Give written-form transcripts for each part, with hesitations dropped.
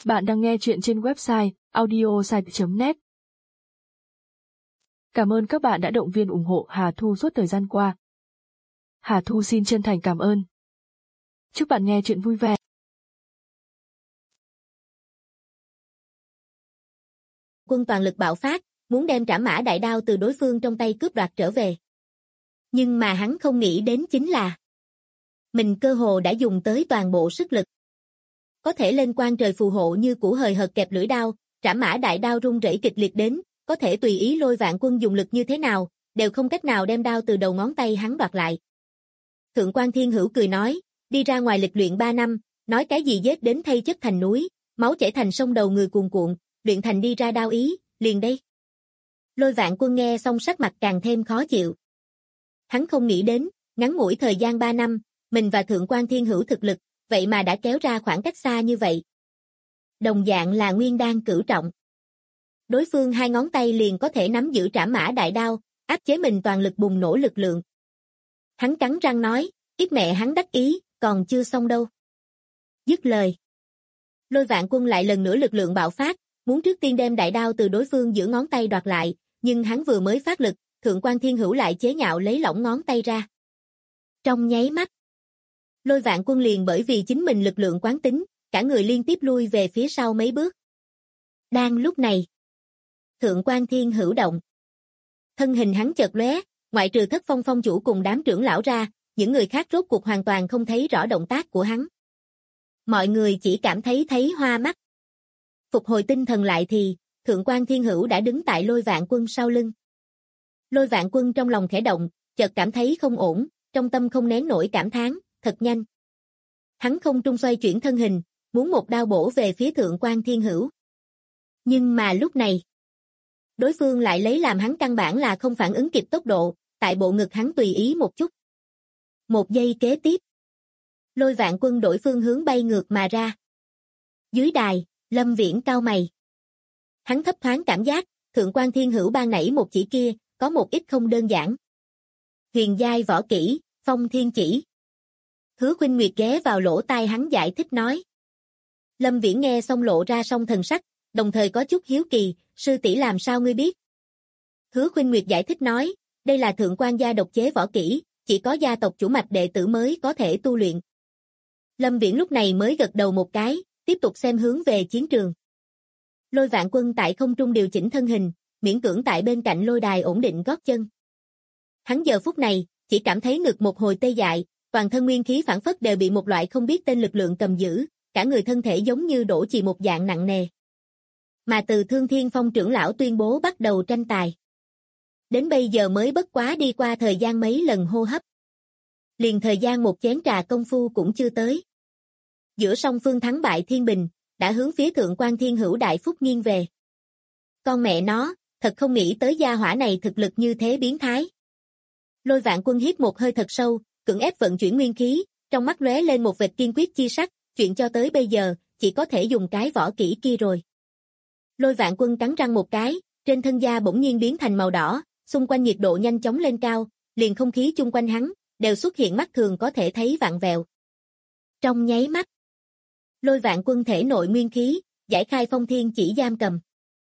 Bạn đang nghe chuyện trên website audiosite.net. Cảm ơn các bạn đã động viên ủng hộ Hà Thu suốt thời gian qua. Hà Thu xin chân thành cảm ơn. Chúc bạn nghe chuyện vui vẻ. Quân toàn lực bạo phát, muốn đem Trảm Mã Đại Đao từ đối phương trong tay cướp đoạt trở về. Nhưng mà hắn không nghĩ đến chính là mình cơ hồ đã dùng tới toàn bộ sức lực. Có thể lên quan trời phù hộ như củ hời hợt kẹp lưỡi đao, Trảm Mã Đại Đao rung rẩy kịch liệt đến, có thể tùy ý Lôi Vạn Quân dùng lực như thế nào, đều không cách nào đem đao từ đầu ngón tay hắn đoạt lại. Thượng quan Thiên Hữu cười nói, đi ra ngoài lịch luyện 3 năm, nói cái gì giết đến thây chất thành núi, máu chảy thành sông đầu người cuồn cuộn, luyện thành đi ra đao ý, liền đây. Lôi Vạn Quân nghe xong sắc mặt càng thêm khó chịu. Hắn không nghĩ đến, ngắn ngủi thời gian 3 năm, mình và Thượng quan Thiên Hữu thực lực, vậy mà đã kéo ra khoảng cách xa như vậy. Đồng dạng là nguyên đan cửu trọng. Đối phương 2 ngón tay liền có thể nắm giữ Trảm Mã Đại Đao, áp chế mình toàn lực bùng nổ lực lượng. Hắn cắn răng nói, ít mẹ hắn đắc ý, còn chưa xong đâu. Dứt lời. Lôi Vạn Quân lại lần nữa lực lượng bạo phát, muốn trước tiên đem đại đao từ đối phương giữa ngón tay đoạt lại, nhưng hắn vừa mới phát lực, Thượng quan Thiên Hữu lại chế nhạo lấy lỏng ngón tay ra. Trong nháy mắt, Lôi Vạn Quân liền bởi vì chính mình lực lượng quán tính, cả người liên tiếp lui về phía sau mấy bước. Đang lúc này, Thượng quan Thiên Hữu động. Thân hình hắn chợt lóe, ngoại trừ Thất Phong Phong chủ cùng đám trưởng lão ra, những người khác rốt cuộc hoàn toàn không thấy rõ động tác của hắn. Mọi người chỉ cảm thấy hoa mắt. Phục hồi tinh thần lại thì, Thượng quan Thiên Hữu đã đứng tại Lôi Vạn Quân sau lưng. Lôi Vạn Quân trong lòng khẽ động, chợt cảm thấy không ổn, trong tâm không nén nổi cảm thán, thật nhanh. Hắn không trung xoay chuyển thân hình, muốn một đao bổ về phía Thượng quan Thiên Hữu. Nhưng mà lúc này, đối phương lại lấy làm hắn căn bản là không phản ứng kịp tốc độ, tại bộ ngực hắn tùy ý một chút. Một giây kế tiếp, Lôi Vạn Quân đổi phương hướng bay ngược mà ra. Dưới đài, Lâm Viễn cau mày. Hắn thấp thoáng cảm giác, Thượng quan Thiên Hữu ban nãy một chỉ kia, có một ít không đơn giản. Huyền giai võ kỹ, Phong Thiên Chỉ. Hứa Khuynh Nguyệt ghé vào lỗ tai hắn giải thích nói. Lâm Viễn nghe xong lộ ra song thần sắc, đồng thời có chút hiếu kỳ, sư tỷ làm sao ngươi biết? Hứa Khuynh Nguyệt giải thích nói, đây là thượng quan gia độc chế võ kỹ, chỉ có gia tộc chủ mạch đệ tử mới có thể tu luyện. Lâm Viễn lúc này mới gật đầu một cái, tiếp tục xem hướng về chiến trường. Lôi Vạn Quân tại không trung điều chỉnh thân hình, miễn cưỡng tại bên cạnh lôi đài ổn định gót chân. Hắn giờ phút này, chỉ cảm thấy ngực một hồi tê dại, toàn thân nguyên khí phảng phất đều bị một loại không biết tên lực lượng cầm giữ, cả người thân thể giống như đổ chì một dạng nặng nề. Mà từ Thương Thiên Phong trưởng lão tuyên bố bắt đầu tranh tài. Đến bây giờ mới bất quá đi qua thời gian mấy lần hô hấp. Liền thời gian một chén trà công phu cũng chưa tới. Giữa song phương thắng bại thiên bình, đã hướng phía Thượng quan Thiên Hữu đại phúc nghiêng về. Con mẹ nó, thật không nghĩ tới gia hỏa này thực lực như thế biến thái. Lôi Vạn Quân hít một hơi thật sâu, cưỡng ép vận chuyển nguyên khí, trong mắt lóe lên một vệt kiên quyết chi sắc, chuyện cho tới bây giờ, chỉ có thể dùng cái võ kỹ kia rồi. Lôi Vạn Quân cắn răng một cái, trên thân da bỗng nhiên biến thành màu đỏ, xung quanh nhiệt độ nhanh chóng lên cao, liền không khí chung quanh hắn, đều xuất hiện mắt thường có thể thấy vặn vẹo. Trong nháy mắt, Lôi Vạn Quân thể nội nguyên khí, giải khai Phong Thiên Chỉ giam cầm.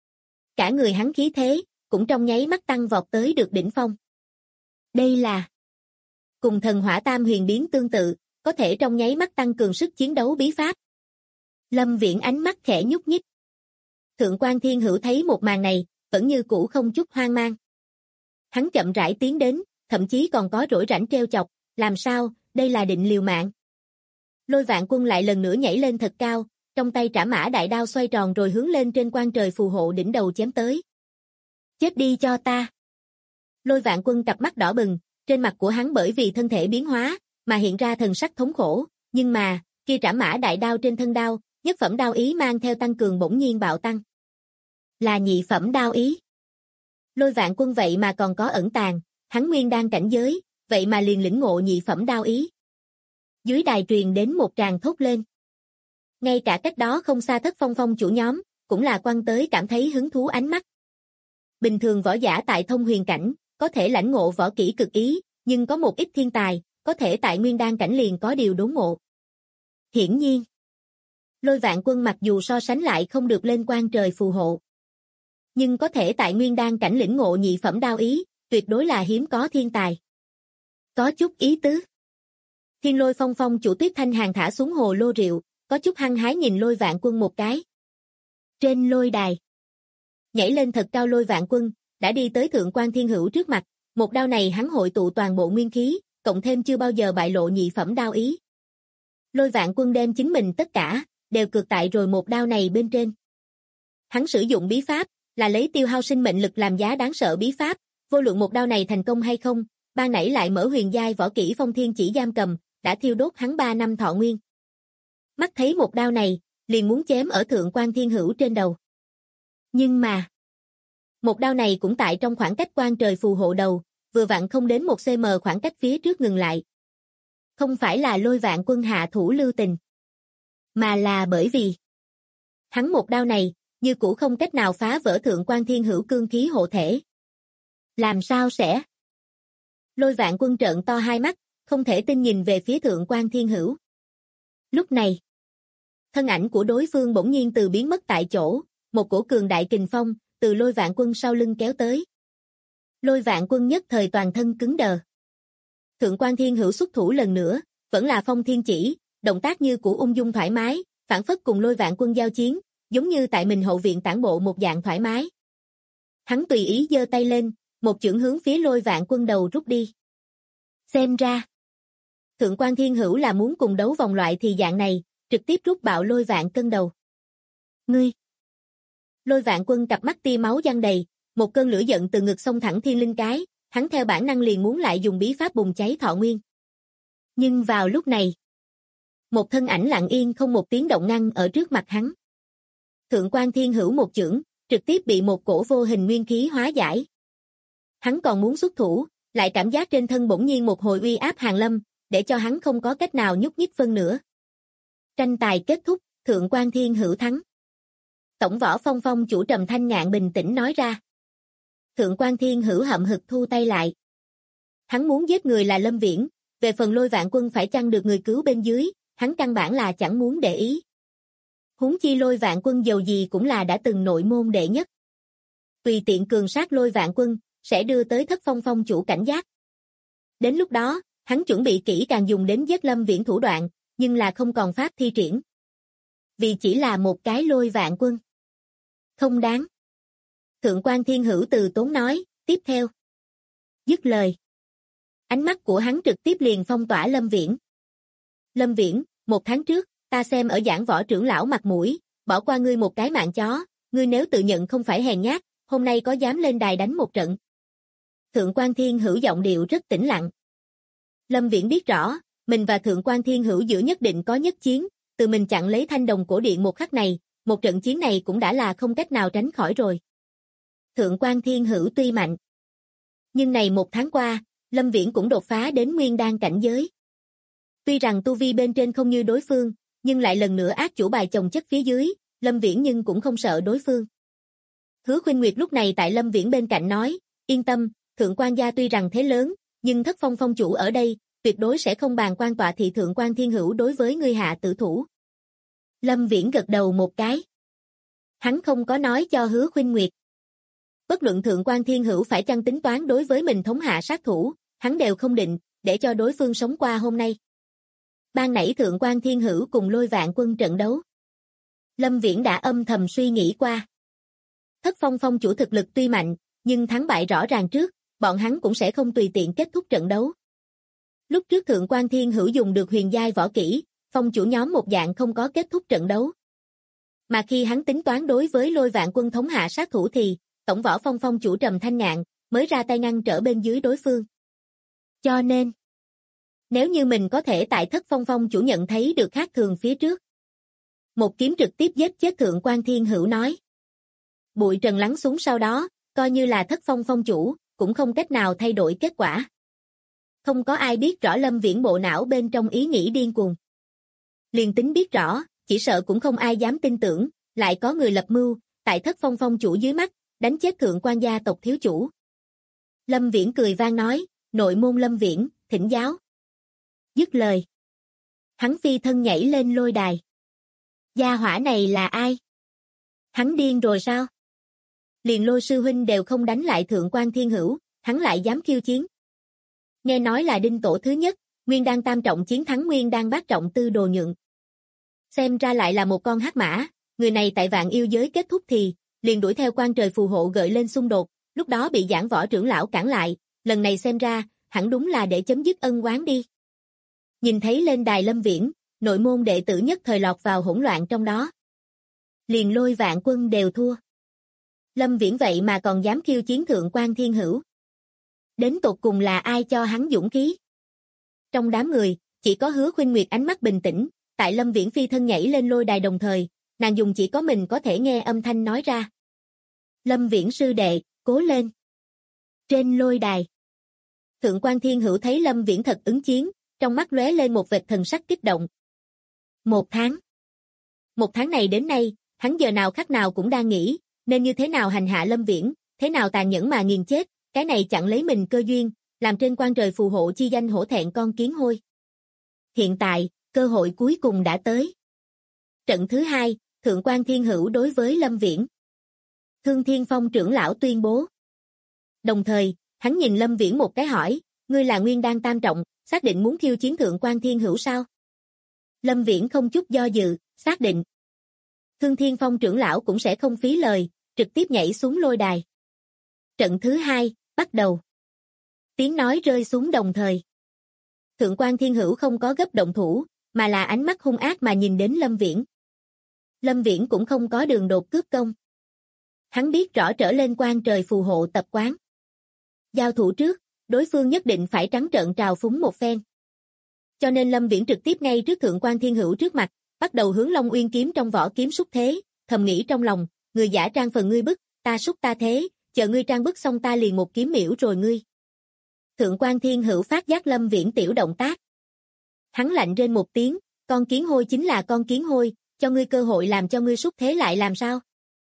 Cả người hắn khí thế, cũng trong nháy mắt tăng vọt tới được đỉnh phong. Đây là cùng thần hỏa tam huyền biến tương tự, có thể trong nháy mắt tăng cường sức chiến đấu bí pháp. Lâm Viễn ánh mắt khẽ nhúc nhích. Thượng quan Thiên Hữu thấy một màn này, vẫn như cũ không chút hoang mang. Hắn chậm rãi tiến đến, thậm chí còn có rỗi rãnh trêu chọc, làm sao, đây là định liều mạng. Lôi Vạn Quân lại lần nữa nhảy lên thật cao, trong tay Trảm Mã Đại Đao xoay tròn rồi hướng lên trên quan trời phù hộ đỉnh đầu chém tới. Chết đi cho ta. Lôi Vạn Quân cặp mắt đỏ bừng, trên mặt của hắn bởi vì thân thể biến hóa, mà hiện ra thần sắc thống khổ, nhưng mà, kia Trảm Mã Đại Đao trên thân đao, nhất phẩm đao ý mang theo tăng cường bỗng nhiên bạo tăng. Là nhị phẩm đao ý. Lôi Vạn Quân vậy mà còn có ẩn tàng, hắn nguyên đan cảnh giới, vậy mà liền lĩnh ngộ nhị phẩm đao ý. Dưới đài truyền đến một tràng thốt lên. Ngay cả cách đó không xa Thất Phong Phong chủ nhóm, cũng là quăng tới cảm thấy hứng thú ánh mắt. Bình thường võ giả tại thông huyền cảnh, có thể lãnh ngộ võ kỹ cực ý, nhưng có một ít thiên tài, có thể tại nguyên đan cảnh liền có điều đốn ngộ. Hiển nhiên, Lôi Vạn Quân mặc dù so sánh lại không được lên quan trời phù hộ, nhưng có thể tại nguyên đan cảnh lĩnh ngộ nhị phẩm đao ý, tuyệt đối là hiếm có thiên tài. Có chút ý tứ. Thiên Lôi Phong Phong chủ Tuyết Thanh Hàn thả xuống hồ lô rượu, có chút hăng hái nhìn Lôi Vạn Quân một cái. Trên lôi đài, nhảy lên thật cao Lôi Vạn Quân, đã đi tới Thượng Quan Thiên Hữu trước mặt, một đao này hắn hội tụ toàn bộ nguyên khí, cộng thêm chưa bao giờ bại lộ nhị phẩm đao ý. Lôi Vạn Quân đem chính mình tất cả, đều cược tại rồi một đao này bên trên. Hắn sử dụng bí pháp, là lấy tiêu hao sinh mệnh lực làm giá đáng sợ bí pháp, vô luận một đao này thành công hay không, ban nãy lại mở huyền giai võ kỹ Phong Thiên Chỉ giam cầm, đã thiêu đốt hắn 3 năm thọ nguyên. Mắt thấy một đao này, liền muốn chém ở Thượng Quan Thiên Hữu trên đầu. Nhưng mà, một đao này cũng tại trong khoảng cách quan trời phù hộ đầu, vừa vặn không đến 1 cm khoảng cách phía trước ngừng lại. Không phải là Lôi Vạn Quân hạ thủ lưu tình, mà là bởi vì hắn một đao này, như cũ không cách nào phá vỡ Thượng Quan Thiên Hữu cương khí hộ thể. Làm sao sẽ? Lôi Vạn Quân trợn to hai mắt, không thể tin nhìn về phía Thượng Quan Thiên Hữu. Lúc này, thân ảnh của đối phương bỗng nhiên từ biến mất tại chỗ, một cổ cường đại kình phong, từ Lôi Vạn Quân sau lưng kéo tới. Lôi Vạn Quân nhất thời toàn thân cứng đờ. Thượng Quan Thiên Hữu xuất thủ lần nữa, vẫn là Phong Thiên Chỉ, động tác như của ung dung thoải mái, phản phất cùng Lôi Vạn Quân giao chiến, giống như tại mình hậu viện tản bộ một dạng thoải mái. Hắn tùy ý giơ tay lên, một chưởng hướng phía Lôi Vạn Quân đầu rút đi. Xem ra, Thượng Quan Thiên Hữu là muốn cùng đấu vòng loại thì dạng này, trực tiếp rút bạo Lôi Vạn Cân đầu. Ngươi! Lôi Vạn Quân cặp mắt tia máu giăng đầy, một cơn lửa giận từ ngực xông thẳng thiên linh cái, hắn theo bản năng liền muốn lại dùng bí pháp bùng cháy thọ nguyên. Nhưng vào lúc này, một thân ảnh lặng yên không một tiếng động ngăn ở trước mặt hắn. Thượng Quan Thiên Hữu một chưởng, trực tiếp bị một cổ vô hình nguyên khí hóa giải. Hắn còn muốn xuất thủ, lại cảm giác trên thân bỗng nhiên một hồi uy áp hàn lâm, để cho hắn không có cách nào nhúc nhích phân nữa. Tranh tài kết thúc, Thượng Quan Thiên Hữu thắng. Tổng võ Phong Phong chủ Trầm Thanh Ngạn bình tĩnh nói ra. Thượng Quan Thiên Hữu hậm hực thu tay lại. Hắn muốn giết người là Lâm Viễn, về phần Lôi Vạn Quân phải chăng được người cứu bên dưới, hắn căn bản là chẳng muốn để ý. Huống chi Lôi Vạn Quân dầu gì cũng là đã từng nội môn đệ nhất. Tùy tiện cường sát Lôi Vạn Quân, sẽ đưa tới Thất Phong Phong chủ cảnh giác. Đến lúc đó, hắn chuẩn bị kỹ càng dùng đến giết Lâm Viễn thủ đoạn, nhưng là không còn pháp thi triển. Vì chỉ là một cái Lôi Vạn Quân. Không đáng. Thượng Quan Thiên Hữu từ tốn nói, tiếp theo. Dứt lời. Ánh mắt của hắn trực tiếp liền phong tỏa Lâm Viễn. Lâm Viễn, 1 tháng trước, ta xem ở giảng võ trưởng lão mặt mũi, bỏ qua ngươi một cái mạng chó, ngươi nếu tự nhận không phải hèn nhát, hôm nay có dám lên đài đánh một trận. Thượng Quan Thiên Hữu giọng điệu rất tĩnh lặng. Lâm Viễn biết rõ, mình và Thượng Quan Thiên Hữu giữa nhất định có nhất chiến, từ mình chặn lấy Thanh Đồng cổ điện một khắc này, một trận chiến này cũng đã là không cách nào tránh khỏi rồi. Thượng Quan Thiên Hữu tuy mạnh, nhưng này 1 tháng qua, Lâm Viễn cũng đột phá đến nguyên đan cảnh giới. Tuy rằng tu vi bên trên không như đối phương, nhưng lại lần nữa ác chủ bài chồng chất phía dưới, Lâm Viễn nhưng cũng không sợ đối phương. Hứa Khuynh Nguyệt lúc này tại Lâm Viễn bên cạnh nói, yên tâm, Thượng Quan gia tuy rằng thế lớn, nhưng Thất Phong Phong chủ ở đây, tuyệt đối sẽ không bàn quan tọa thị Thượng Quan Thiên Hữu đối với ngươi hạ tử thủ. Lâm Viễn gật đầu một cái. Hắn không có nói cho Hứa Khuynh Nguyệt. Bất luận Thượng Quan Thiên Hữu phải chăng tính toán đối với mình thống hạ sát thủ, hắn đều không định, để cho đối phương sống qua hôm nay. Ban nãy Thượng Quan Thiên Hữu cùng Lôi Vạn Quân trận đấu. Lâm Viễn đã âm thầm suy nghĩ qua. Thất Phong Phong chủ thực lực tuy mạnh, nhưng thắng bại rõ ràng trước, bọn hắn cũng sẽ không tùy tiện kết thúc trận đấu. Lúc trước Thượng Quan Thiên Hữu dùng được huyền giai võ kỹ, phong chủ nhóm một dạng không có kết thúc trận đấu. Mà khi hắn tính toán đối với Lôi Vạn Quân thống hạ sát thủ thì, tổng võ Phong Phong chủ Trầm Thanh Ngạn mới ra tay ngăn trở bên dưới đối phương. Cho nên, nếu như mình có thể tại Thất Phong Phong chủ nhận thấy được khác thường phía trước, một kiếm trực tiếp giết chết Thượng Quan Thiên Hữu nói. Bụi trần lắng xuống sau đó, coi như là Thất Phong Phong chủ, cũng không cách nào thay đổi kết quả. Không có ai biết rõ Lâm Viễn bộ não bên trong ý nghĩ điên cuồng. Liền tính biết rõ, chỉ sợ cũng không ai dám tin tưởng, lại có người lập mưu, tại Thất Phong Phong chủ dưới mắt, đánh chết Thượng Quan gia tộc thiếu chủ. Lâm Viễn cười vang nói, nội môn Lâm Viễn, thỉnh giáo. Dứt lời. Hắn phi thân nhảy lên lôi đài. Gia hỏa này là ai? Hắn điên rồi sao? Liền Lôi sư huynh đều không đánh lại Thượng quan Thiên Hữu, hắn lại dám khiêu chiến. Nghe nói là đinh tổ thứ nhất, Nguyên Đan tam trọng chiến thắng Nguyên Đan bát trọng Tư Đồ Nhượng. Xem ra lại là một con hắc mã, người này tại Vạn Yêu giới kết thúc thì, liền đuổi theo Quan Trời phù hộ gợi lên xung đột, lúc đó bị Giảng Võ trưởng lão cản lại, lần này xem ra, hẳn đúng là để chấm dứt ân oán đi. Nhìn thấy lên đài Lâm Viễn, nội môn đệ tử nhất thời lọt vào hỗn loạn trong đó. Liền Lôi Vạn Quân đều thua. Lâm Viễn vậy mà còn dám khiêu chiến Thượng quan Thiên Hữu. Đến tột cùng là ai cho hắn dũng khí? Trong đám người, chỉ có Hứa Khuynh Nguyệt ánh mắt bình tĩnh, tại Lâm Viễn phi thân nhảy lên lôi đài đồng thời, nàng dùng chỉ có mình có thể nghe âm thanh nói ra. Lâm Viễn sư đệ, cố lên. Trên lôi đài, Thượng quan Thiên Hữu thấy Lâm Viễn thật ứng chiến, trong mắt lóe lên một vệt thần sắc kích động. Một tháng này đến nay, hắn giờ nào khắc nào cũng đang nghĩ, nên như thế nào hành hạ Lâm Viễn, thế nào tàn nhẫn mà nghiền chết, cái này chặn lấy mình cơ duyên, làm trên Quan Trời phù hộ chi danh hổ thẹn con kiến hôi. Hiện tại, cơ hội cuối cùng đã tới. Trận thứ 2, Thượng quan Thiên Hữu đối với Lâm Viễn. Thương Thiên Phong trưởng lão tuyên bố. Đồng thời, hắn nhìn Lâm Viễn một cái hỏi, ngươi là Nguyên Đan tam trọng, xác định muốn khiêu chiến Thượng quan Thiên Hữu sao? Lâm Viễn không chút do dự, xác định. Thương Thiên Phong trưởng lão cũng sẽ không phí lời, trực tiếp nhảy xuống lôi đài. Trận thứ 2, bắt đầu. Tiếng nói rơi xuống đồng thời. Thượng quan Thiên Hữu không có gấp động thủ, mà là ánh mắt hung ác mà nhìn đến Lâm Viễn. Lâm Viễn cũng không có đường đột cướp công. Hắn biết rõ trở lên Quan Trời phù hộ tập quán. Giao thủ trước, đối phương nhất định phải trắng trợn trào phúng một phen. Cho nên Lâm Viễn trực tiếp ngay trước Thượng quan Thiên Hữu trước mặt, bắt đầu hướng Long Uyên kiếm trong vỏ kiếm xúc thế, thầm nghĩ trong lòng, người giả trang phần ngươi bức, ta xúc ta thế, chờ ngươi trang bức xong ta liền một kiếm miễu rồi ngươi. Thượng quan Thiên Hữu phát giác Lâm Viễn tiểu động tác. Hắn lạnh rên một tiếng, con kiến hôi chính là con kiến hôi, cho ngươi cơ hội làm cho ngươi xúc thế lại làm sao?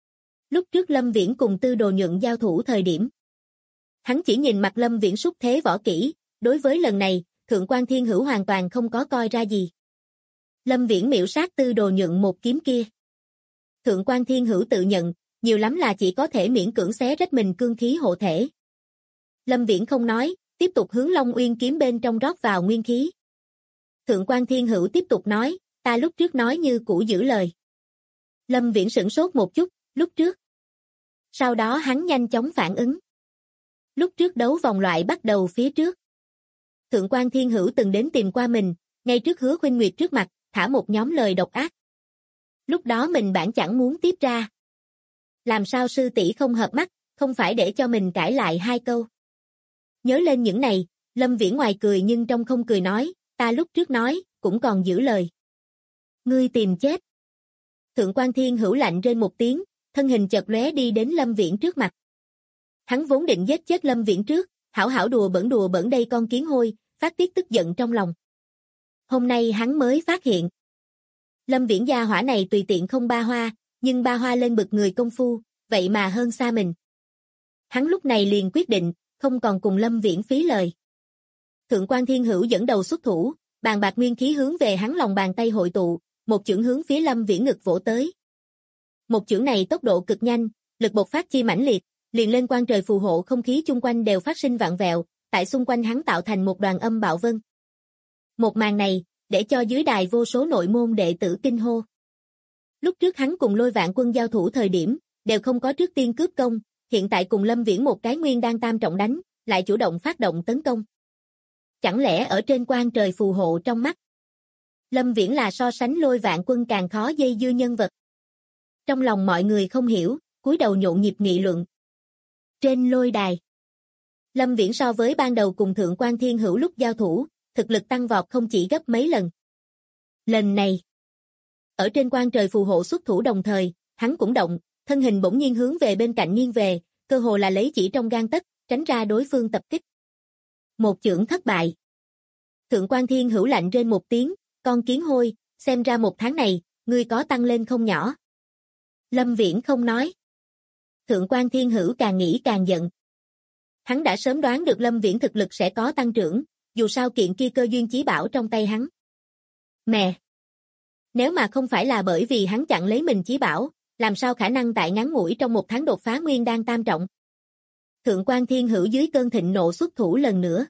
Lúc trước Lâm Viễn cùng Tư Đồ Nhượng giao thủ thời điểm. Hắn chỉ nhìn mặt Lâm Viễn xúc thế võ kỹ, đối với lần này, Thượng quan Thiên Hữu hoàn toàn không có coi ra gì. Lâm Viễn miễu sát Tư Đồ Nhượng một kiếm kia. Thượng quan Thiên Hữu tự nhận, nhiều lắm là chỉ có thể miễn cưỡng xé rách mình cương khí hộ thể. Lâm Viễn không nói, tiếp tục hướng Long Uyên kiếm bên trong rót vào nguyên khí. Thượng quan Thiên Hữu tiếp tục nói, ta lúc trước nói như cũ giữ lời. Lâm Viễn sửng sốt một chút, lúc trước. Sau đó hắn nhanh chóng phản ứng. Lúc trước đấu vòng loại bắt đầu phía trước. Thượng quan Thiên Hữu từng đến tìm qua mình, ngay trước Hứa Khuynh Nguyệt trước mặt, thả một nhóm lời độc ác. Lúc đó mình bản chẳng muốn tiếp ra. Làm sao sư tỷ không hợp mắt, không phải để cho mình cãi lại hai câu. Nhớ lên những này, Lâm Viễn ngoài cười nhưng trong không cười nói, ta lúc trước nói, cũng còn giữ lời. Ngươi tìm chết. Thượng quan Thiên Hữu lạnh rên một tiếng, thân hình chợt lóe đi đến Lâm Viễn trước mặt. Hắn vốn định giết chết Lâm Viễn trước, hảo hảo đùa bẩn đây con kiến hôi, phát tiết tức giận trong lòng. Hôm nay hắn mới phát hiện. Lâm Viễn gia hỏa này tùy tiện không ba hoa, nhưng ba hoa lên bực người công phu, vậy mà hơn xa mình. Hắn lúc này liền quyết định, không còn cùng Lâm Viễn phí lời. Thượng quan Thiên Hữu dẫn đầu xuất thủ, bàn bạc nguyên khí hướng về hắn lòng bàn tay hội tụ, một chưởng hướng phía Lâm Viễn ngực vỗ tới. Một chưởng này tốc độ cực nhanh, lực bộc phát chi mãnh liệt, liền lên Quan Trời phù hộ không khí chung quanh đều phát sinh vạn vẹo, tại xung quanh hắn tạo thành một đoàn âm bạo vân. Một màn này, để cho dưới đài vô số nội môn đệ tử kinh hô. Lúc trước hắn cùng Lôi Vạn Quân giao thủ thời điểm, đều không có trước tiên cướp công, hiện tại cùng Lâm Viễn một cái Nguyên Đan tam trọng đánh, lại chủ động phát động tấn công. Chẳng lẽ ở trên Quan Trời phù hộ trong mắt, Lâm Viễn là so sánh Lôi Vạn Quân càng khó dây dưa nhân vật? Trong lòng mọi người không hiểu, cúi đầu nhộn nhịp nghị luận. Trên lôi đài, Lâm Viễn so với ban đầu cùng Thượng quan Thiên Hữu lúc giao thủ, thực lực tăng vọt không chỉ gấp mấy lần. Lần này, ở trên Quan Trời phù hộ xuất thủ đồng thời, hắn cũng động, thân hình bỗng nhiên hướng về bên cạnh nghiêng về, cơ hồ là lấy chỉ trong gang tấc, tránh ra đối phương tập kích. Một chưởng thất bại. Thượng quan Thiên Hữu lạnh rên một tiếng, con kiến hôi, xem ra một tháng này, ngươi có tăng lên không nhỏ. Lâm Viễn không nói. Thượng quan Thiên Hữu càng nghĩ càng giận. Hắn đã sớm đoán được Lâm Viễn thực lực sẽ có tăng trưởng, dù sao kiện kia cơ duyên chí bảo trong tay hắn. Mẹ! Nếu mà không phải là bởi vì hắn chặn lấy mình chí bảo, làm sao khả năng tại ngắn ngủi trong một tháng đột phá nguyên đan tam trọng. Thượng quan Thiên Hữu dưới cơn thịnh nộ xuất thủ lần nữa.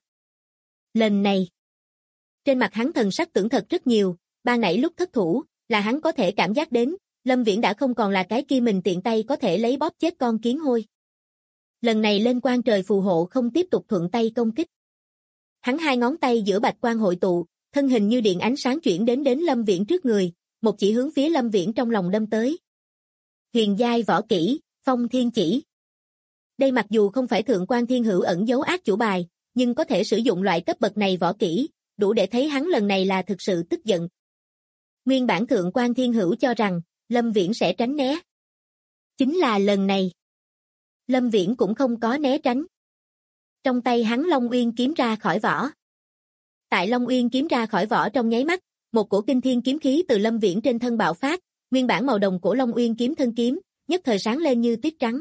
Lần này, trên mặt hắn thần sắc tưởng thật rất nhiều, ban nãy lúc thất thủ, là hắn có thể cảm giác đến, Lâm Viễn đã không còn là cái kia mình tiện tay có thể lấy bóp chết con kiến hôi. Lần này lên quan trời phù hộ không tiếp tục thuận tay công kích. Hắn hai ngón tay giữa bạch quang hội tụ, thân hình như điện ánh sáng chuyển đến Lâm Viễn trước người, một chỉ hướng phía Lâm Viễn trong lòng đâm tới. Huyền giai võ kỹ, Phong Thiên Chỉ. Đây mặc dù không phải Thượng quan Thiên Hữu ẩn giấu ác chủ bài, nhưng có thể sử dụng loại cấp bậc này võ kỹ, đủ để thấy hắn lần này là thực sự tức giận. Nguyên bản Thượng quan Thiên Hữu cho rằng, Lâm Viễn sẽ tránh né. Chính là lần này. Lâm Viễn cũng không có né tránh. Trong tay hắn Long Uyên kiếm ra khỏi vỏ. Tại Long Uyên kiếm ra khỏi vỏ trong nháy mắt, một cổ kinh thiên kiếm khí từ Lâm Viễn trên thân bạo phát, nguyên bản màu đồng của Long Uyên kiếm thân kiếm, nhất thời sáng lên như tuyết trắng.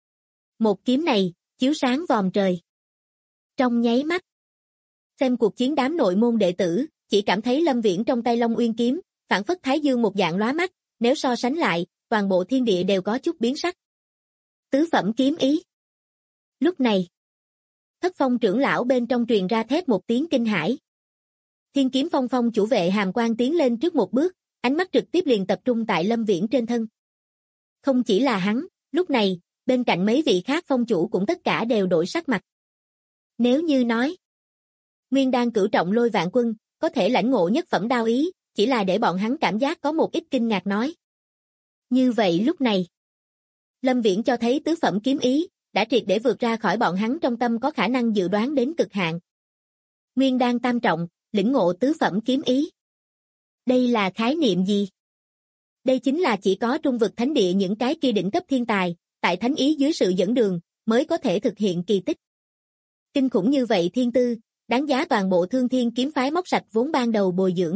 Một kiếm này, chiếu sáng vòm trời. Trong nháy mắt, xem cuộc chiến đám nội môn đệ tử, chỉ cảm thấy Lâm Viễn trong tay Long Uyên kiếm, phản phất thái dương một dạng lóa mắt, nếu so sánh lại, toàn bộ thiên địa đều có chút biến sắc. Tứ phẩm kiếm ý. Lúc này, Thất Phong trưởng lão bên trong truyền ra thét một tiếng kinh hãi. Thiên kiếm Phong Phong chủ vệ Hàm Quang tiến lên trước một bước, ánh mắt trực tiếp liền tập trung tại Lâm Viễn trên thân. Không chỉ là hắn, lúc này, bên cạnh mấy vị khác phong chủ cũng tất cả đều đổi sắc mặt. Nếu như nói, Nguyên đan cửu trọng Lôi Vạn Quân, có thể lãnh ngộ nhất phẩm đao ý, chỉ là để bọn hắn cảm giác có một ít kinh ngạc nói. Như vậy lúc này, Lâm Viễn cho thấy tứ phẩm kiếm ý, đã triệt để vượt ra khỏi bọn hắn trong tâm có khả năng dự đoán đến cực hạn. Nguyên đan tam trọng, lĩnh ngộ tứ phẩm kiếm ý. Đây là khái niệm gì? Đây chính là chỉ có trung vực thánh địa những cái kia đỉnh cấp thiên tài, tại thánh ý dưới sự dẫn đường, mới có thể thực hiện kỳ tích. Kinh khủng như vậy thiên tư, đáng giá toàn bộ Thương Thiên kiếm phái móc sạch vốn ban đầu bồi dưỡng.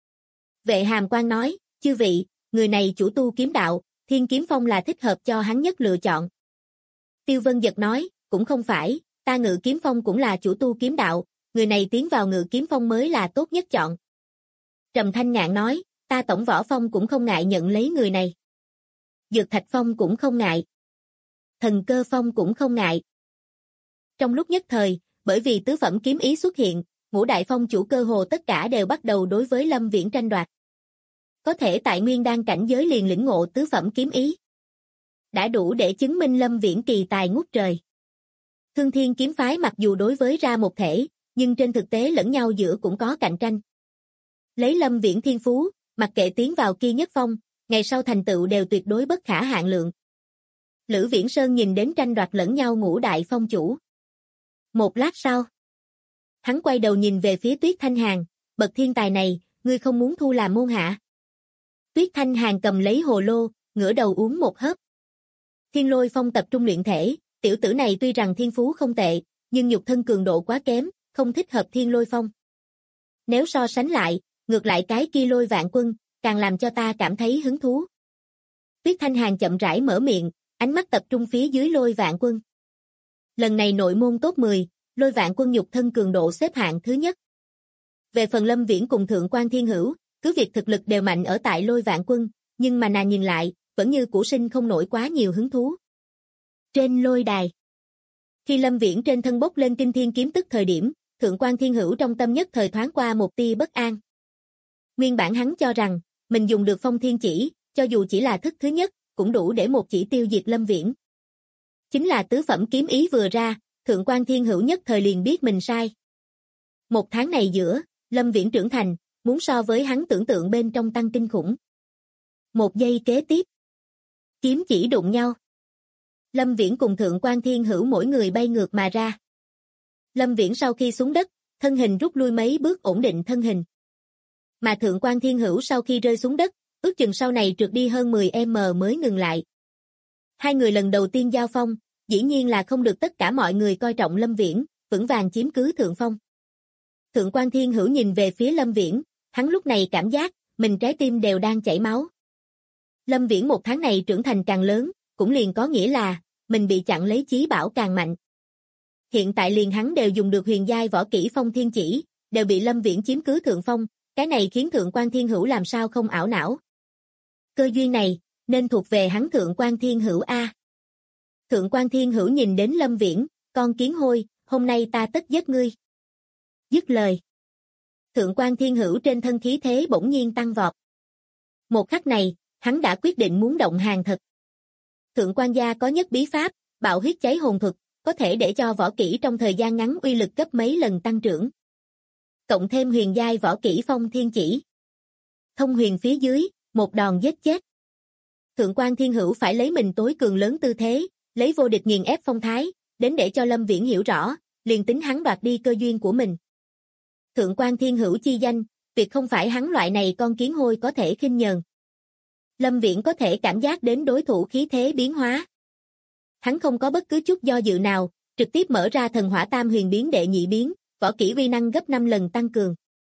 Vệ Hàm Quang nói, chư vị, người này chủ tu kiếm đạo, Thiên Kiếm Phong là thích hợp cho hắn nhất lựa chọn. Tiêu Vân Dật nói, cũng không phải, ta Ngự Kiếm Phong cũng là chủ tu kiếm đạo, người này tiến vào Ngự Kiếm Phong mới là tốt nhất chọn. Trầm Thanh Ngạn nói, ta Tổng Võ Phong cũng không ngại nhận lấy người này. Dược Thạch Phong cũng không ngại. Thần Cơ Phong cũng không ngại. Trong lúc nhất thời, bởi vì tứ phẩm kiếm ý xuất hiện, ngũ đại phong chủ cơ hồ tất cả đều bắt đầu đối với Lâm Viễn tranh đoạt. Có thể tại nguyên đan cảnh giới liền lĩnh ngộ tứ phẩm kiếm ý. Đã đủ để chứng minh Lâm Viễn kỳ tài ngút trời. Thương Thiên kiếm phái mặc dù đối với ra một thể, nhưng trên thực tế lẫn nhau giữa cũng có cạnh tranh. Lấy Lâm Viễn thiên phú, mặc kệ tiến vào kia nhất phong, ngày sau thành tựu đều tuyệt đối bất khả hạn lượng. Lữ Viễn Sơn nhìn đến tranh đoạt lẫn nhau ngũ đại phong chủ. Một lát sau, hắn quay đầu nhìn về phía Tuyết Thanh Hàn, bậc thiên tài này, ngươi không muốn thu làm môn hạ. Tuyết Thanh Hàn cầm lấy hồ lô, ngửa đầu uống một hớp. Thiên Lôi Phong tập trung luyện thể, tiểu tử này tuy rằng thiên phú không tệ, nhưng nhục thân cường độ quá kém, không thích hợp Thiên Lôi Phong. Nếu so sánh lại, ngược lại cái kia Lôi Vạn Quân, càng làm cho ta cảm thấy hứng thú. Tuyết Thanh Hàn chậm rãi mở miệng, ánh mắt tập trung phía dưới Lôi Vạn Quân. Lần này nội môn top 10, Lôi Vạn Quân nhục thân cường độ xếp hạng thứ nhất. Về phần Lâm Viễn cùng Thượng quan Thiên Hữu, cứ việc thực lực đều mạnh ở tại Lôi Vạn Quân, nhưng mà nàng nhìn lại, vẫn như cũ sinh không nổi quá nhiều hứng thú. Trên lôi đài, khi Lâm Viễn trên thân bốc lên kinh thiên kiếm tức thời điểm, Thượng quan Thiên Hữu trong tâm nhất thời thoáng qua một tia bất an. Nguyên bản hắn cho rằng, mình dùng được Phong Thiên Chỉ, cho dù chỉ là thức thứ nhất, cũng đủ để một chỉ tiêu diệt Lâm Viễn. Chính là tứ phẩm kiếm ý vừa ra, Thượng quan Thiên Hữu nhất thời liền biết mình sai. Một tháng này giữa, Lâm Viễn trưởng thành, muốn so với hắn tưởng tượng bên trong tăng kinh khủng. Một giây kế tiếp, kiếm chỉ đụng nhau. Lâm Viễn cùng Thượng quan Thiên Hữu mỗi người bay ngược mà ra. Lâm Viễn sau khi xuống đất, thân hình rút lui mấy bước ổn định thân hình. Mà Thượng quan Thiên Hữu sau khi rơi xuống đất, ước chừng sau này trượt đi hơn 10m mới ngừng lại. Hai người lần đầu tiên giao phong, dĩ nhiên là không được tất cả mọi người coi trọng Lâm Viễn, vững vàng chiếm cứ thượng phong. Thượng quan Thiên Hữu nhìn về phía Lâm Viễn, hắn lúc này cảm giác, mình trái tim đều đang chảy máu. Lâm Viễn một tháng này trưởng thành càng lớn, cũng liền có nghĩa là, mình bị chặn lấy chí bảo càng mạnh. Hiện tại liền hắn đều dùng được huyền giai võ kỹ Phong Thiên Chỉ, đều bị Lâm Viễn chiếm cứ thượng phong, cái này khiến Thượng quan Thiên Hữu làm sao không ảo não. Cơ duyên này, nên thuộc về hắn Thượng Quan Thiên Hữu a. Thượng Quan Thiên Hữu nhìn đến Lâm Viễn, con kiến hôi, hôm nay ta tất giết ngươi. Dứt lời. Thượng Quan Thiên Hữu trên thân khí thế bỗng nhiên tăng vọt. Một khắc này, hắn đã quyết định muốn động hàng thật. Thượng Quan gia có nhất bí pháp, bạo huyết cháy hồn thuật, có thể để cho võ kỹ trong thời gian ngắn uy lực gấp mấy lần tăng trưởng. Cộng thêm huyền giai võ kỹ Phong Thiên Chỉ. Thông huyền phía dưới, một đòn giết chết. Thượng Quan Thiên Hữu phải lấy mình tối cường lớn tư thế, lấy vô địch nghiền ép phong thái, đến để cho Lâm Viễn hiểu rõ, liền tính hắn đoạt đi cơ duyên của mình. Thượng Quan Thiên Hữu chi danh, tuyệt không phải hắn loại này con kiến hôi có thể khinh nhờn. Lâm Viễn có thể cảm giác đến đối thủ khí thế biến hóa. Hắn không có bất cứ chút do dự nào, trực tiếp mở ra thần hỏa tam huyền biến đệ nhị biến, võ kỹ uy năng gấp 5 lần tăng cường.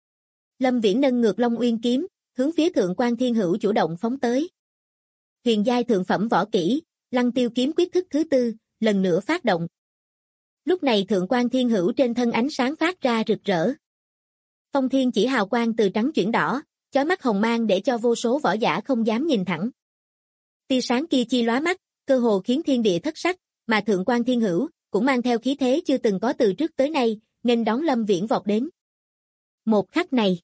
Lâm Viễn nâng ngược Long Uyên kiếm, hướng phía Thượng Quan Thiên Hữu chủ động phóng tới. Huyền giai thượng phẩm võ kỹ, Lăng Tiêu kiếm quyết thức thứ tư, lần nữa phát động. Lúc này Thượng Quan Thiên Hữu trên thân ánh sáng phát ra rực rỡ. Phong Thiên Chỉ hào quang từ trắng chuyển đỏ, chói mắt hồng mang để cho vô số võ giả không dám nhìn thẳng. Tia sáng kia chi lóa mắt, cơ hồ khiến thiên địa thất sắc, mà Thượng Quan Thiên Hữu cũng mang theo khí thế chưa từng có từ trước tới nay, nên đón Lâm Viễn vọt đến. Một khắc này,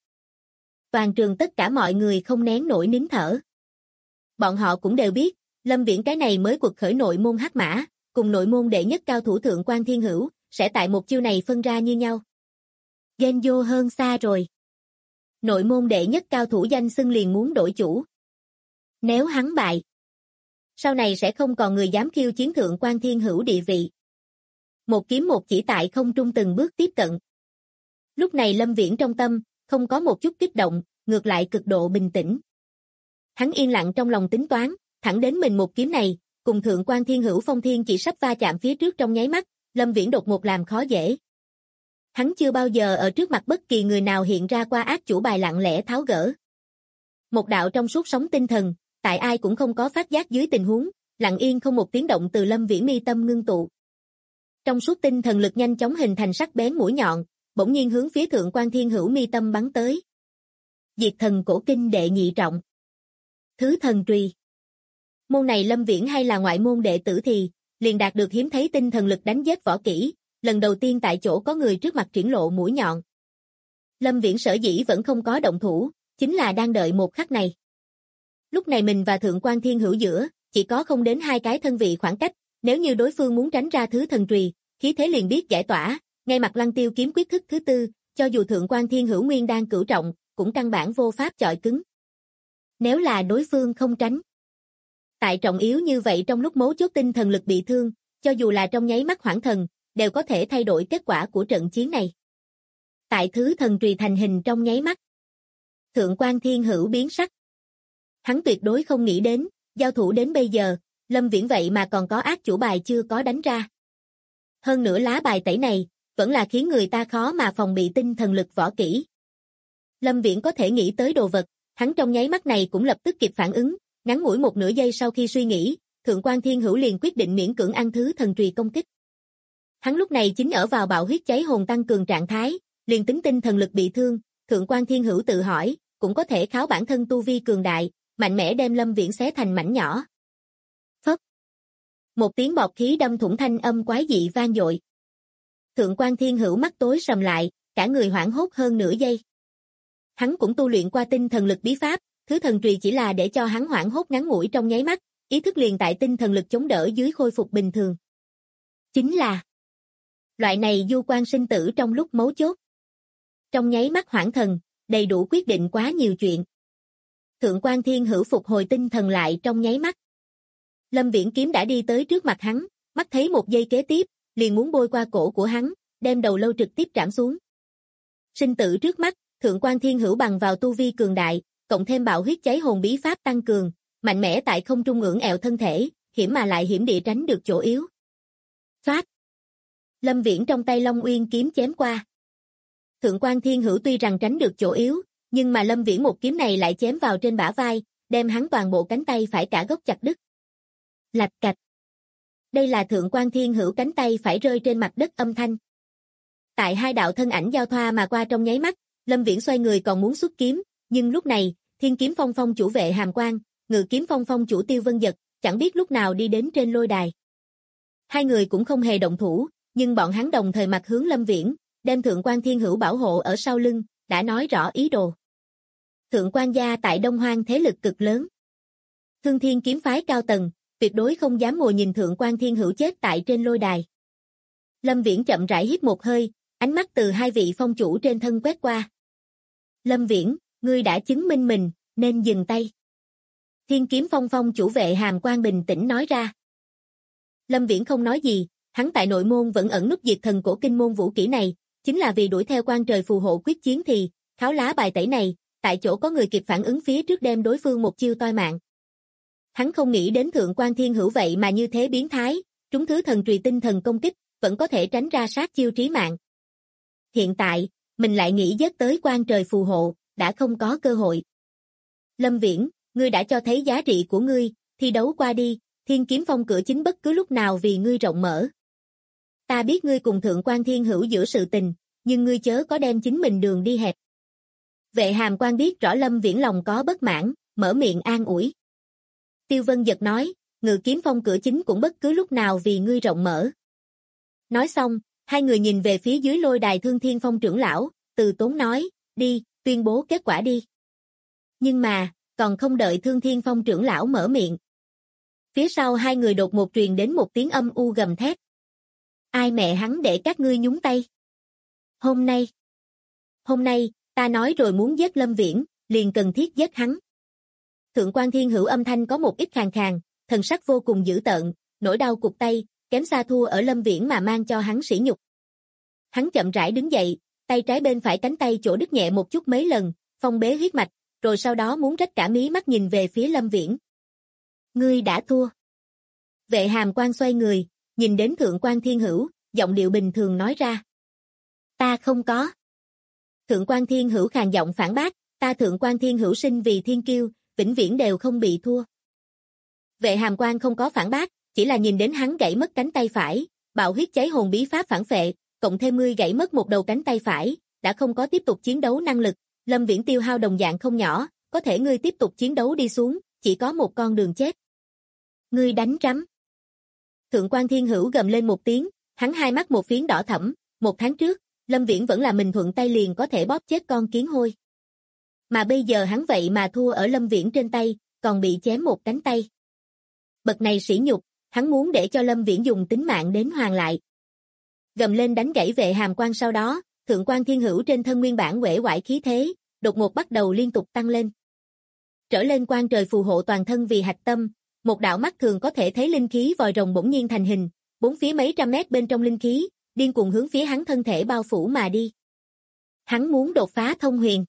toàn trường tất cả mọi người không nén nổi nín thở. Bọn họ cũng đều biết, Lâm Viễn cái này mới quật khởi nội môn hắc mã, cùng nội môn đệ nhất cao thủ Thượng Quan Thiên Hữu, sẽ tại một chiêu này phân ra như nhau. Ghen vô hơn xa rồi. Nội môn đệ nhất cao thủ danh xưng liền muốn đổi chủ. Nếu hắn bại, sau này sẽ không còn người dám khiêu chiến Thượng Quan Thiên Hữu địa vị. Một kiếm một chỉ tại không trung từng bước tiếp cận. Lúc này Lâm Viễn trong tâm, không có một chút kích động, ngược lại cực độ bình tĩnh. Hắn yên lặng trong lòng tính toán, thẳng đến mình một kiếm này, cùng Thượng Quan Thiên Hữu Phong Thiên Chỉ sắp va chạm phía trước trong nháy mắt, Lâm Viễn đột ngột làm khó dễ. Hắn chưa bao giờ ở trước mặt bất kỳ người nào hiện ra qua ác chủ bài lặng lẽ tháo gỡ. Một đạo trong suốt sóng tinh thần, tại ai cũng không có phát giác dưới tình huống, lặng yên không một tiếng động từ Lâm Viễn mi tâm ngưng tụ. Trong suốt tinh thần lực nhanh chóng hình thành sắc bén mũi nhọn, bỗng nhiên hướng phía Thượng Quan Thiên Hữu mi tâm bắn tới. Diệt thần cổ kinh đệ nhị trọng. Thứ thần trùy. Môn này Lâm Viễn hay là ngoại môn đệ tử thì, liền đạt được hiếm thấy tinh thần lực đánh giết võ kỹ, lần đầu tiên tại chỗ có người trước mặt triển lộ mũi nhọn. Lâm Viễn sở dĩ vẫn không có động thủ, chính là đang đợi một khắc này. Lúc này mình và Thượng Quan Thiên Hữu giữa, chỉ có không đến 2 cái thân vị khoảng cách, nếu như đối phương muốn tránh ra thứ thần trùy, khí thế liền biết giải tỏa, ngay mặt Lăng Tiêu kiếm quyết thức thứ tư, cho dù Thượng Quan Thiên Hữu nguyên đang cửu trọng, cũng căn bản vô pháp chọi cứng. Nếu là đối phương không tránh, tại trọng yếu như vậy trong lúc mấu chốt tinh thần lực bị thương, cho dù là trong nháy mắt hoảng thần, đều có thể thay đổi kết quả của trận chiến này. Tại thứ thần trùy thành hình trong nháy mắt, Thượng Quan Thiên Hữu biến sắc. Hắn tuyệt đối không nghĩ đến, giao thủ đến bây giờ, Lâm Viễn vậy mà còn có ác chủ bài chưa có đánh ra. Hơn nữa lá bài tẩy này, vẫn là khiến người ta khó mà phòng bị tinh thần lực võ kỹ. Lâm Viễn có thể nghĩ tới đồ vật, hắn trong nháy mắt này cũng lập tức kịp phản ứng, ngắn ngủi một nửa giây sau khi suy nghĩ, Thượng Quan Thiên Hữu liền quyết định miễn cưỡng ăn thứ thần trùy công kích. Hắn lúc này chính ở vào bạo huyết cháy hồn tăng cường trạng thái, liền tính tinh thần lực bị thương, Thượng Quan Thiên Hữu tự hỏi, cũng có thể kháo bản thân tu vi cường đại, mạnh mẽ đem Lâm Viễn xé thành mảnh nhỏ. Phất. Một tiếng bọt khí đâm thủng thanh âm quái dị vang dội. Thượng Quan Thiên Hữu mắt tối sầm lại, cả người hoảng hốt hơn nửa giây. Hắn cũng tu luyện qua tinh thần lực bí pháp, thứ thần trùy chỉ là để cho hắn hoảng hốt ngắn ngủi trong nháy mắt, ý thức liền tại tinh thần lực chống đỡ dưới khôi phục bình thường. Chính là loại này du quan sinh tử trong lúc mấu chốt. Trong nháy mắt hoảng thần, đầy đủ quyết định quá nhiều chuyện. Thượng Quan Thiên Hữu phục hồi tinh thần lại trong nháy mắt. Lâm Viễn kiếm đã đi tới trước mặt hắn, mắt thấy một giây kế tiếp, liền muốn bôi qua cổ của hắn, đem đầu lâu trực tiếp trảm xuống. Sinh tử trước mắt, Thượng Quan Thiên Hữu bằng vào tu vi cường đại, cộng thêm bạo huyết cháy hồn bí pháp tăng cường, mạnh mẽ tại không trung ưỡn ẹo thân thể, hiểm mà lại hiểm địa tránh được chỗ yếu. Phát. Lâm Viễn trong tay Long Uyên kiếm chém qua. Thượng Quan Thiên Hữu tuy rằng tránh được chỗ yếu, nhưng mà Lâm Viễn một kiếm này lại chém vào trên bả vai, đem hắn toàn bộ cánh tay phải cả gốc chặt đứt. Lạch cạch. Đây là Thượng Quan Thiên Hữu cánh tay phải rơi trên mặt đất âm thanh. Tại hai đạo thân ảnh giao thoa mà qua trong nháy mắt, Lâm Viễn xoay người còn muốn xuất kiếm, nhưng lúc này, Thiên kiếm phong phong chủ vệ hàm quang, Ngự Kiếm Phong phong chủ Tiêu Vân Dật, chẳng biết lúc nào đi đến trên lôi đài. Hai người cũng không hề động thủ, nhưng bọn hắn đồng thời mặt hướng Lâm Viễn, đem Thượng Quan Thiên Hữu bảo hộ ở sau lưng, đã nói rõ ý đồ. Thượng Quan gia tại Đông Hoang thế lực cực lớn. Thương Thiên kiếm phái cao tầng, tuyệt đối không dám ngồi nhìn Thượng Quan Thiên Hữu chết tại trên lôi đài. Lâm Viễn chậm rãi hít một hơi, ánh mắt từ hai vị phong chủ trên thân quét qua. Lâm Viễn, ngươi đã chứng minh mình, nên dừng tay. Thiên kiếm phong phong chủ Vệ Hàm Quan bình tĩnh nói ra. Lâm Viễn không nói gì, hắn tại nội môn vẫn ẩn núp diệt thần cổ kinh môn vũ kỹ này, chính là vì đuổi theo quan trời phù hộ quyết chiến thì, kháo lá bài tẩy này, tại chỗ có người kịp phản ứng phía trước đem đối phương một chiêu toi mạng. Hắn không nghĩ đến Thượng Quan Thiên Hữu vậy mà như thế biến thái, trúng thứ thần trùy tinh thần công kích, vẫn có thể tránh ra sát chiêu trí mạng. Hiện tại, mình lại nghĩ giết tới quan trời phù hộ, đã không có cơ hội. Lâm Viễn, ngươi đã cho thấy giá trị của ngươi, thi đấu qua đi, Thiên kiếm phong cửa chính bất cứ lúc nào vì ngươi rộng mở. Ta biết ngươi cùng Thượng Quan Thiên Hữu giữa sự tình, nhưng ngươi chớ có đem chính mình đường đi hẹp. Vệ Hàm Quan biết rõ Lâm Viễn lòng có bất mãn, mở miệng an ủi. Tiêu Vân Dật nói, Ngự Kiếm Phong cửa chính cũng bất cứ lúc nào vì ngươi rộng mở. Nói xong, hai người nhìn về phía dưới lôi đài Thương Thiên Phong trưởng lão, từ tốn nói, đi, tuyên bố kết quả đi. Nhưng mà, còn không đợi Thương Thiên Phong trưởng lão mở miệng. Phía sau hai người đột ngột truyền đến một tiếng âm u gầm thét. Ai mẹ hắn để các ngươi nhúng tay? Hôm nay, ta nói rồi muốn giết Lâm Viễn, liền cần thiết giết hắn. Thượng Quan Thiên Hữu âm thanh có một ít khàn khàn, thần sắc vô cùng dữ tợn, nỗi đau cụt tay, kém xa thua ở Lâm Viễn mà mang cho hắn sỉ nhục. Hắn chậm rãi đứng dậy, tay trái bên phải cánh tay chỗ đứt nhẹ một chút mấy lần, phong bế huyết mạch, rồi sau đó muốn rách cả mí mắt nhìn về phía Lâm Viễn. Ngươi đã thua. Vệ Hàm Quan xoay người, nhìn đến Thượng Quan Thiên Hữu, giọng điệu bình thường nói ra. Ta không có. Thượng Quan Thiên Hữu khàn giọng phản bác, ta Thượng Quan Thiên Hữu sinh vì thiên kiêu, vĩnh viễn đều không bị thua. Vệ Hàm Quan không có phản bác, chỉ là nhìn đến hắn gãy mất cánh tay phải, bạo huyết cháy hồn bí pháp phản phệ, cộng thêm ngươi gãy mất một đầu cánh tay phải, đã không có tiếp tục chiến đấu năng lực, Lâm Viễn tiêu hao đồng dạng không nhỏ, có thể ngươi tiếp tục chiến đấu đi xuống, chỉ có một con đường chết. Ngươi đánh rắm. Thượng Quan Thiên Hữu gầm lên một tiếng, hắn hai mắt một phiến đỏ thẫm, 1 tháng trước, Lâm Viễn vẫn là mình thuận tay liền có thể bóp chết con kiến hôi. Mà bây giờ hắn vậy mà thua ở Lâm Viễn trên tay, còn bị chém một cánh tay. Bậc này sỉ nhục, hắn muốn để cho Lâm Viễn dùng tính mạng đến hoàn lại. Gầm lên đánh gãy Vệ Hàm Quan sau đó, Thượng Quan Thiên Hữu trên thân nguyên bản uể oải khí thế, đột ngột bắt đầu liên tục tăng lên. Trở lên quan trời phù hộ toàn thân vì hạch tâm, một đạo mắt thường có thể thấy linh khí vòi rồng bỗng nhiên thành hình, bốn phía mấy trăm mét bên trong linh khí, điên cuồng hướng phía hắn thân thể bao phủ mà đi. Hắn muốn đột phá thông huyền.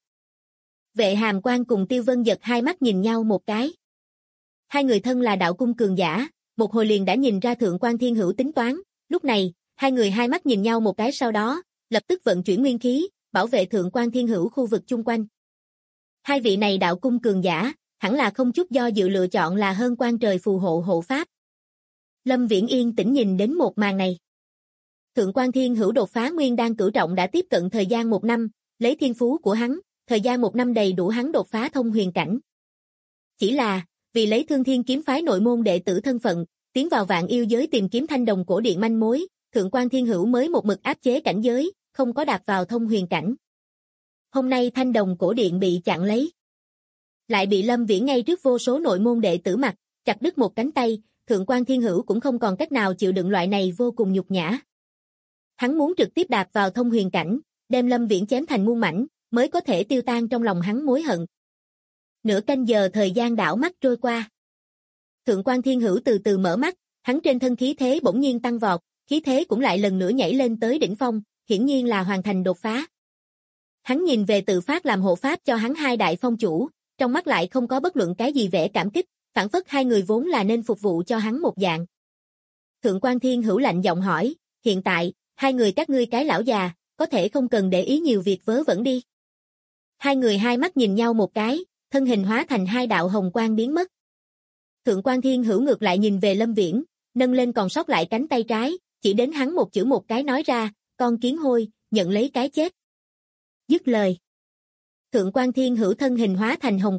Vệ Hàm Quan cùng Tiêu Vân Dật hai mắt nhìn nhau một cái. Hai người thân là đạo cung cường giả, một hồi liền đã nhìn ra Thượng Quan Thiên Hữu tính toán, lúc này, hai người hai mắt nhìn nhau một cái sau đó, lập tức vận chuyển nguyên khí, bảo vệ Thượng Quan Thiên Hữu khu vực chung quanh. Hai vị này đạo cung cường giả, hẳn là không chút do dự lựa chọn là hơn quan trời phù hộ hộ pháp. Lâm Viễn yên tĩnh nhìn đến một màn này. Thượng Quan Thiên Hữu đột phá nguyên đan cửu trọng đã tiếp cận thời gian 1 năm, lấy thiên phú của hắn, thời gian 1 năm đầy đủ hắn đột phá thông huyền cảnh. Chỉ là, vì lấy Thương Thiên kiếm phái nội môn đệ tử thân phận, tiến vào vạn yêu giới tìm kiếm thanh đồng cổ điện manh mối, Thượng Quan Thiên Hữu mới một mực áp chế cảnh giới, không có đạp vào thông huyền cảnh. Hôm nay thanh đồng cổ điện bị chặn lấy. Lại bị Lâm Viễn ngay trước vô số nội môn đệ tử mặt, chặt đứt một cánh tay, Thượng Quan Thiên Hữu cũng không còn cách nào chịu đựng loại này vô cùng nhục nhã. Hắn muốn trực tiếp đạp vào thông huyền cảnh, đem Lâm Viễn chém thành muôn mảnh, mới có thể tiêu tan trong lòng hắn mối hận. Nửa canh giờ thời gian đảo mắt trôi qua. Thượng Quan Thiên Hữu từ từ mở mắt, hắn trên thân khí thế bỗng nhiên tăng vọt, khí thế cũng lại lần nữa nhảy lên tới đỉnh phong, hiển nhiên là hoàn thành đột phá. Hắn nhìn về tự phát làm hộ pháp cho hắn hai đại phong chủ, trong mắt lại không có bất luận cái gì vẻ cảm kích, phản phất hai người vốn là nên phục vụ cho hắn một dạng. Thượng Quan Thiên Hữu lạnh giọng hỏi, hiện tại, hai người các ngươi cái lão già, có thể không cần để ý nhiều việc vớ vẩn đi. Hai người hai mắt nhìn nhau một cái, thân hình hóa thành hai đạo hồng quang biến mất. Thượng Quan Thiên Hữu ngược lại nhìn về Lâm Viễn, nâng lên còn sót lại cánh tay trái, chỉ đến hắn một chữ một cái nói ra, con kiến hôi, nhận lấy cái chết. Dứt lời. Thượng Quan Thiên Hữu thân hình hóa thành hồng quang,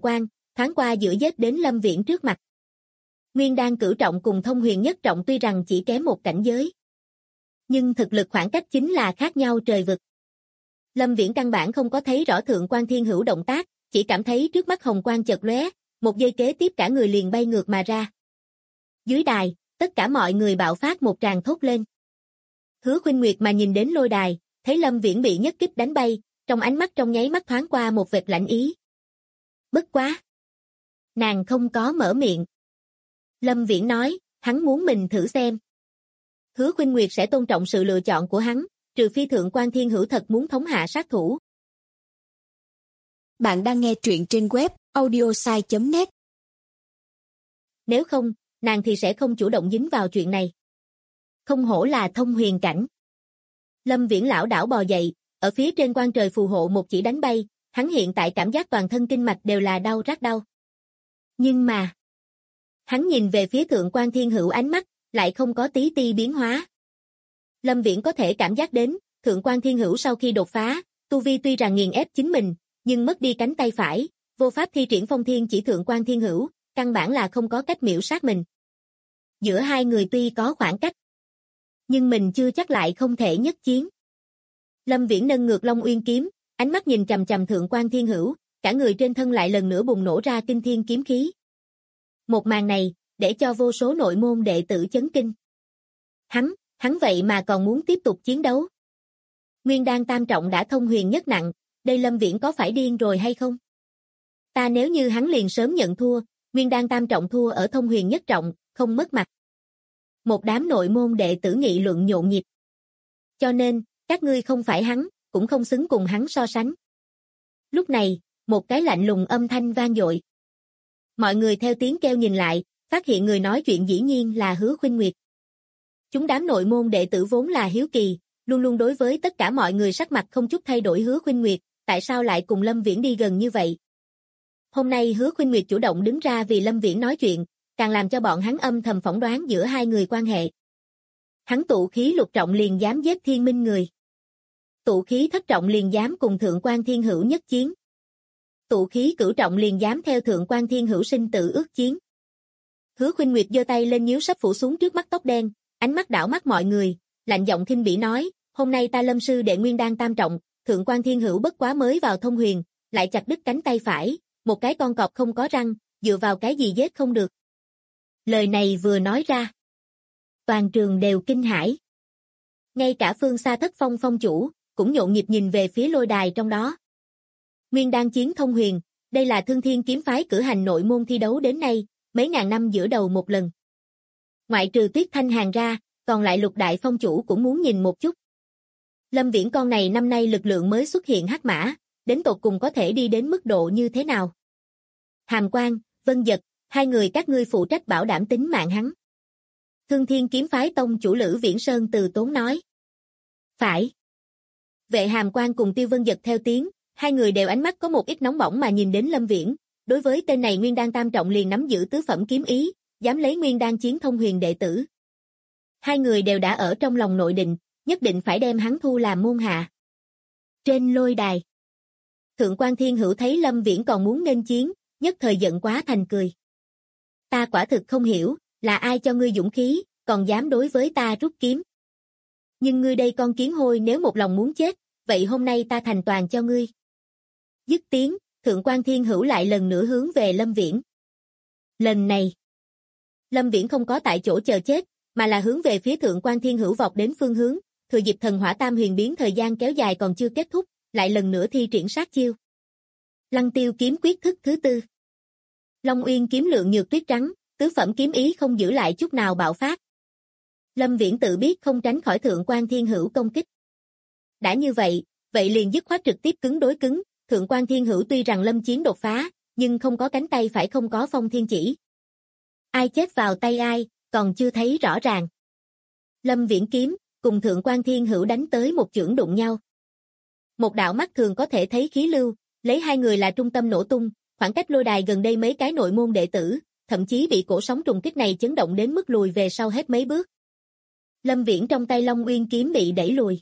thoáng qua giữa giết đến Lâm Viễn trước mặt. Nguyên đan cửu trọng cùng thông huyền nhất trọng tuy rằng chỉ kém một cảnh giới, nhưng thực lực khoảng cách chính là khác nhau trời vực. Lâm Viễn căn bản không có thấy rõ Thượng Quan Thiên Hữu động tác, chỉ cảm thấy trước mắt hồng quang chợt lóe, một giây kế tiếp cả người liền bay ngược mà ra. Dưới đài, tất cả mọi người bạo phát một tràng thốt lên. Hứa Khuynh Nguyệt mà nhìn đến lôi đài, thấy Lâm Viễn bị nhất kích đánh bay, trong ánh mắt trong nháy mắt thoáng qua một vệt lạnh ý. Bất quá, nàng không có mở miệng. Lâm Viễn nói, hắn muốn mình thử xem. Hứa Khuynh Nguyệt sẽ tôn trọng sự lựa chọn của hắn, trừ phi Thượng Quan Thiên Hữu thật muốn thống hạ sát thủ. Bạn đang nghe truyện trên web audiosai.net. Nếu không, nàng thì sẽ không chủ động dính vào chuyện này. Không hổ là thông huyền cảnh. Lâm Viễn lão đảo bò dậy, ở phía trên quan trời phù hộ một chỉ đánh bay, hắn hiện tại cảm giác toàn thân kinh mạch đều là đau rát đau. Nhưng mà, hắn nhìn về phía Thượng Quan Thiên Hữu ánh mắt, lại không có tí ti biến hóa. Lâm Viễn có thể cảm giác đến, Thượng Quan Thiên Hữu sau khi đột phá, tu vi tuy rằng nghiền ép chính mình, nhưng mất đi cánh tay phải, vô pháp thi triển phong thiên chỉ Thượng Quan Thiên Hữu, căn bản là không có cách miễu sát mình. Giữa hai người tuy có khoảng cách, nhưng mình chưa chắc lại không thể nhất chiến. Lâm Viễn nâng ngược Long Uyên kiếm, ánh mắt nhìn chằm chằm Thượng Quan Thiên Hữu, cả người trên thân lại lần nữa bùng nổ ra kinh thiên kiếm khí. Một màn này, để cho vô số nội môn đệ tử chấn kinh. Hắn vậy mà còn muốn tiếp tục chiến đấu. Nguyên đan tam trọng đã thông huyền nhất nặng, đây Lâm Viễn có phải điên rồi hay không? Ta nếu như hắn liền sớm nhận thua, Nguyên đan tam trọng thua ở thông huyền nhất trọng, không mất mặt. Một đám nội môn đệ tử nghị luận nhộn nhịp. Cho nên, các ngươi không phải hắn, cũng không xứng cùng hắn so sánh. Lúc này, một cái lạnh lùng âm thanh vang dội. Mọi người theo tiếng kêu nhìn lại, phát hiện người nói chuyện dĩ nhiên là Hứa Khuynh Nguyệt. Chúng đám nội môn đệ tử vốn là hiếu kỳ, luôn luôn đối với tất cả mọi người sắc mặt không chút thay đổi Hứa Khuynh Nguyệt, tại sao lại cùng Lâm Viễn đi gần như vậy? Hôm nay Hứa Khuynh Nguyệt chủ động đứng ra vì Lâm Viễn nói chuyện, càng làm cho bọn hắn âm thầm phỏng đoán giữa hai người quan hệ. Hắn tụ khí lục trọng liền dám giết Thiên Minh người. Tụ khí thất trọng liền dám cùng Thượng Quan Thiên Hữu nhất chiến. Tụ khí cửu trọng liền dám theo Thượng Quan Thiên Hữu sinh tử ước chiến. Hứa Khuynh Nguyệt giơ tay lên nhíu sắp phủ xuống trước mắt tóc đen, ánh mắt đảo mắt mọi người, lạnh giọng khinh bỉ nói, hôm nay ta Lâm sư đệ nguyên đan tam trọng, Thượng Quan Thiên Hữu bất quá mới vào thông huyền, lại chặt đứt cánh tay phải, một cái con cọp không có răng, dựa vào cái gì giết không được. Lời này vừa nói ra, toàn trường đều kinh hãi. Ngay cả phương xa Thất Phong phong chủ, cũng nhộn nhịp nhìn về phía lôi đài trong đó. Nguyên đan chiến thông huyền, đây là Thương Thiên kiếm phái cử hành nội môn thi đấu đến nay, mấy ngàn năm giữa đầu một lần. Ngoại trừ Tuyết Thanh Hàn ra, còn lại Lục đại phong chủ cũng muốn nhìn một chút. Lâm Viễn con này năm nay lực lượng mới xuất hiện hắc mã, đến tột cùng có thể đi đến mức độ như thế nào? Hàm Quang, Vân Dật, hai người các ngươi phụ trách bảo đảm tính mạng hắn. Thương Thiên kiếm phái tông chủ Lữ Viễn Sơn từ tốn nói. Phải. Vệ Hàm Quang cùng Tiêu Vân Dật theo tiếng, hai người đều ánh mắt có một ít nóng bỏng mà nhìn đến Lâm Viễn. Đối với tên này nguyên đan tam trọng liền nắm giữ tứ phẩm kiếm ý, dám lấy nguyên đan chiến thông huyền đệ tử. Hai người đều đã ở trong lòng nội định, nhất định phải đem hắn thu làm môn hạ. Trên lôi đài, Thượng Quan Thiên Hữu thấy Lâm Viễn còn muốn nghênh chiến, nhất thời giận quá thành cười. Ta quả thực không hiểu, là ai cho ngươi dũng khí, còn dám đối với ta rút kiếm. Nhưng ngươi đây con kiến hôi nếu một lòng muốn chết, vậy hôm nay ta thành toàn cho ngươi. Dứt tiếng, Thượng Quan Thiên Hữu lại lần nữa hướng về Lâm Viễn. Lần này, Lâm Viễn không có tại chỗ chờ chết, mà là hướng về phía Thượng Quan Thiên Hữu vọt đến phương hướng, thừa dịp thần hỏa tam huyền biến thời gian kéo dài còn chưa kết thúc, lại lần nữa thi triển sát chiêu. Lăng Tiêu kiếm quyết thức thứ tư. Long Uyên kiếm lượng nhược tuyết trắng, tứ phẩm kiếm ý không giữ lại chút nào bạo phát. Lâm Viễn tự biết không tránh khỏi Thượng Quan Thiên Hữu công kích. Đã như vậy, liền dứt khoát trực tiếp cứng đối cứng, Thượng Quan Thiên Hữu tuy rằng lâm chiến đột phá, nhưng không có cánh tay phải không có phong thiên chỉ. Ai chết vào tay ai, còn chưa thấy rõ ràng. Lâm Viễn kiếm, cùng Thượng Quan Thiên Hữu đánh tới một chưởng đụng nhau. Một đạo mắt thường có thể thấy khí lưu, lấy hai người là trung tâm nổ tung, khoảng cách lôi đài gần đây mấy cái nội môn đệ tử, thậm chí bị cổ sóng trùng kích này chấn động đến mức lùi về sau hết mấy bước. Lâm Viễn trong tay Long Uyên kiếm bị đẩy lùi.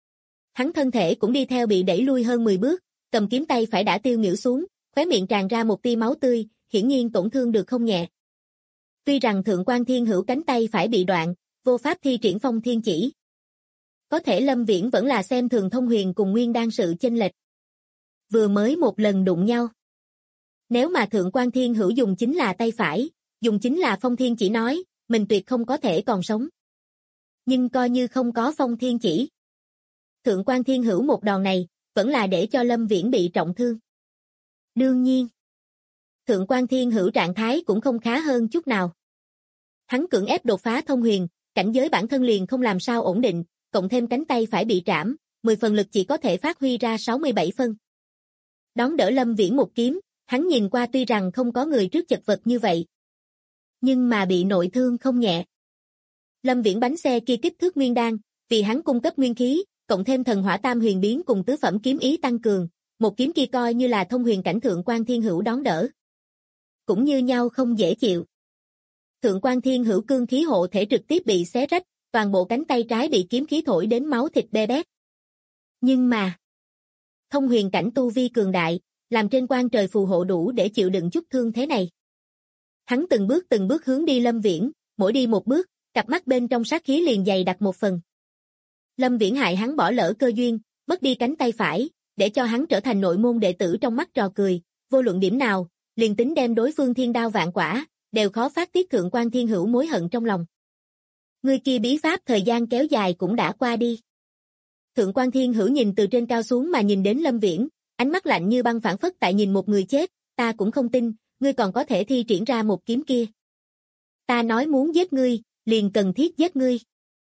Hắn thân thể cũng đi theo bị đẩy lui hơn 10 bước, cầm kiếm tay phải đã tiêu nghỉu xuống, khóe miệng tràn ra một tia máu tươi, hiển nhiên tổn thương được không nhẹ. Tuy rằng Thượng quan Thiên Hữu cánh tay phải bị đoạn, vô pháp thi triển phong thiên chỉ. Có thể Lâm Viễn vẫn là xem thường thông huyền cùng nguyên đan sự chênh lệch. Vừa mới một lần đụng nhau. Nếu mà Thượng quan Thiên Hữu dùng chính là tay phải, dùng chính là phong thiên chỉ nói, mình tuyệt không có thể còn sống. Nhưng coi như không có phong thiên chỉ. Thượng quan Thiên Hữu một đòn này, vẫn là để cho Lâm Viễn bị trọng thương. Đương nhiên, Thượng quan Thiên Hữu trạng thái cũng không khá hơn chút nào. Hắn cưỡng ép đột phá thông huyền, cảnh giới bản thân liền không làm sao ổn định, cộng thêm cánh tay phải bị trảm, 10 phần lực chỉ có thể phát huy ra 67 phân. Đón đỡ Lâm Viễn một kiếm, hắn nhìn qua tuy rằng không có người trước chật vật như vậy, nhưng mà bị nội thương không nhẹ. Lâm Viễn bánh xe kia kích thước nguyên đan, vì hắn cung cấp nguyên khí, cộng thêm thần hỏa tam huyền biến cùng tứ phẩm kiếm ý tăng cường, một kiếm kia coi như là thông huyền cảnh Thượng quan Thiên Hữu đón đỡ. Cũng như nhau không dễ chịu. Thượng quan Thiên Hữu cương khí hộ thể trực tiếp bị xé rách, toàn bộ cánh tay trái bị kiếm khí thổi đến máu thịt be bét. Nhưng mà, thông huyền cảnh tu vi cường đại, làm trên quan trời phù hộ đủ để chịu đựng chút thương thế này. Hắn từng bước hướng đi Lâm Viễn, mỗi đi một bước, cặp mắt bên trong sát khí liền dày đặc một phần. Lâm Viễn hại hắn bỏ lỡ cơ duyên, mất đi cánh tay phải, để cho hắn trở thành nội môn đệ tử trong mắt trò cười, vô luận điểm nào, liền tính đem đối phương thiên đao vạn quả, đều khó phát tiết Thượng quan Thiên Hữu mối hận trong lòng. Người kia bí pháp thời gian kéo dài cũng đã qua đi. Thượng quan Thiên Hữu nhìn từ trên cao xuống mà nhìn đến Lâm Viễn, ánh mắt lạnh như băng phảng phất tại nhìn một người chết, ta cũng không tin, ngươi còn có thể thi triển ra một kiếm kia. Ta nói muốn giết ngươi, liền cần thiết giết ngươi.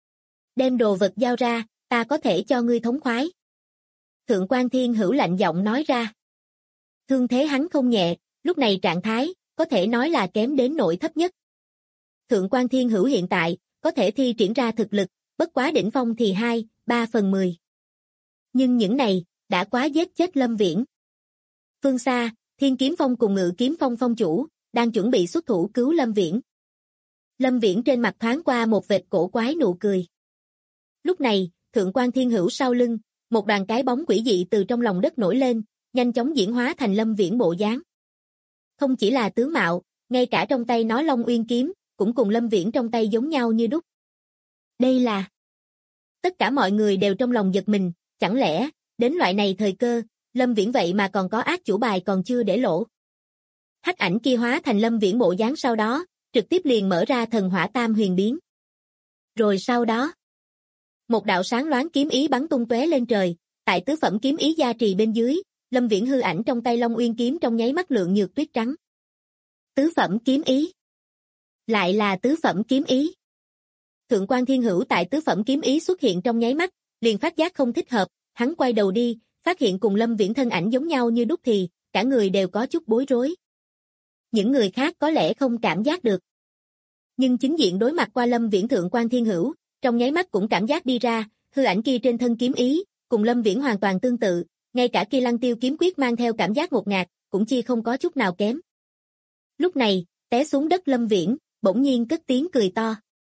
Đem đồ vật giao ra, ta có thể cho ngươi thống khoái. Thượng quan Thiên Hữu lạnh giọng nói ra. Thương thế hắn không nhẹ, lúc này trạng thái, có thể nói là kém đến nỗi thấp nhất. Thượng quan Thiên Hữu hiện tại, có thể thi triển ra thực lực, bất quá đỉnh phong thì 2/3/10. Nhưng những này, đã quá giết chết Lâm Viễn. Phương xa, Thiên Kiếm Phong cùng Ngự Kiếm Phong phong chủ, đang chuẩn bị xuất thủ cứu Lâm Viễn. Lâm Viễn trên mặt thoáng qua một vệt cổ quái nụ cười. Lúc này, Thượng quan Thiên Hữu sau lưng, một đoàn cái bóng quỷ dị từ trong lòng đất nổi lên, nhanh chóng diễn hóa thành Lâm Viễn bộ dáng. Không chỉ là tướng mạo, ngay cả trong tay nó Long Uyên kiếm, cũng cùng Lâm Viễn trong tay giống nhau như đúc. Đây là... Tất cả mọi người đều trong lòng giật mình, chẳng lẽ, đến loại này thời cơ, Lâm Viễn vậy mà còn có ác chủ bài còn chưa để lộ. Hắc ảnh kia hóa thành Lâm Viễn bộ dáng sau đó, trực tiếp liền mở ra thần hỏa tam huyền biến. Rồi sau đó, một đạo sáng loáng kiếm ý bắn tung tóe lên trời, tại tứ phẩm kiếm ý gia trì bên dưới, Lâm Viễn hư ảnh trong tay Long Uyên kiếm trong nháy mắt lượng nhược tuyết trắng. Tứ phẩm kiếm ý. Lại là tứ phẩm kiếm ý. Thượng quan Thiên Hữu tại tứ phẩm kiếm ý xuất hiện trong nháy mắt, liền phát giác không thích hợp, hắn quay đầu đi, phát hiện cùng Lâm Viễn thân ảnh giống nhau như đúc thì, cả người đều có chút bối rối. Những người khác có lẽ không cảm giác được. Nhưng chính diện đối mặt qua Lâm Viễn Thượng quan Thiên Hữu, trong nháy mắt cũng cảm giác đi ra, hư ảnh kia trên thân kiếm ý, cùng Lâm Viễn hoàn toàn tương tự, ngay cả kia Lăng Tiêu kiếm quyết mang theo cảm giác ngột ngạt, cũng chi không có chút nào kém. Lúc này, té xuống đất Lâm Viễn, bỗng nhiên cất tiếng cười to.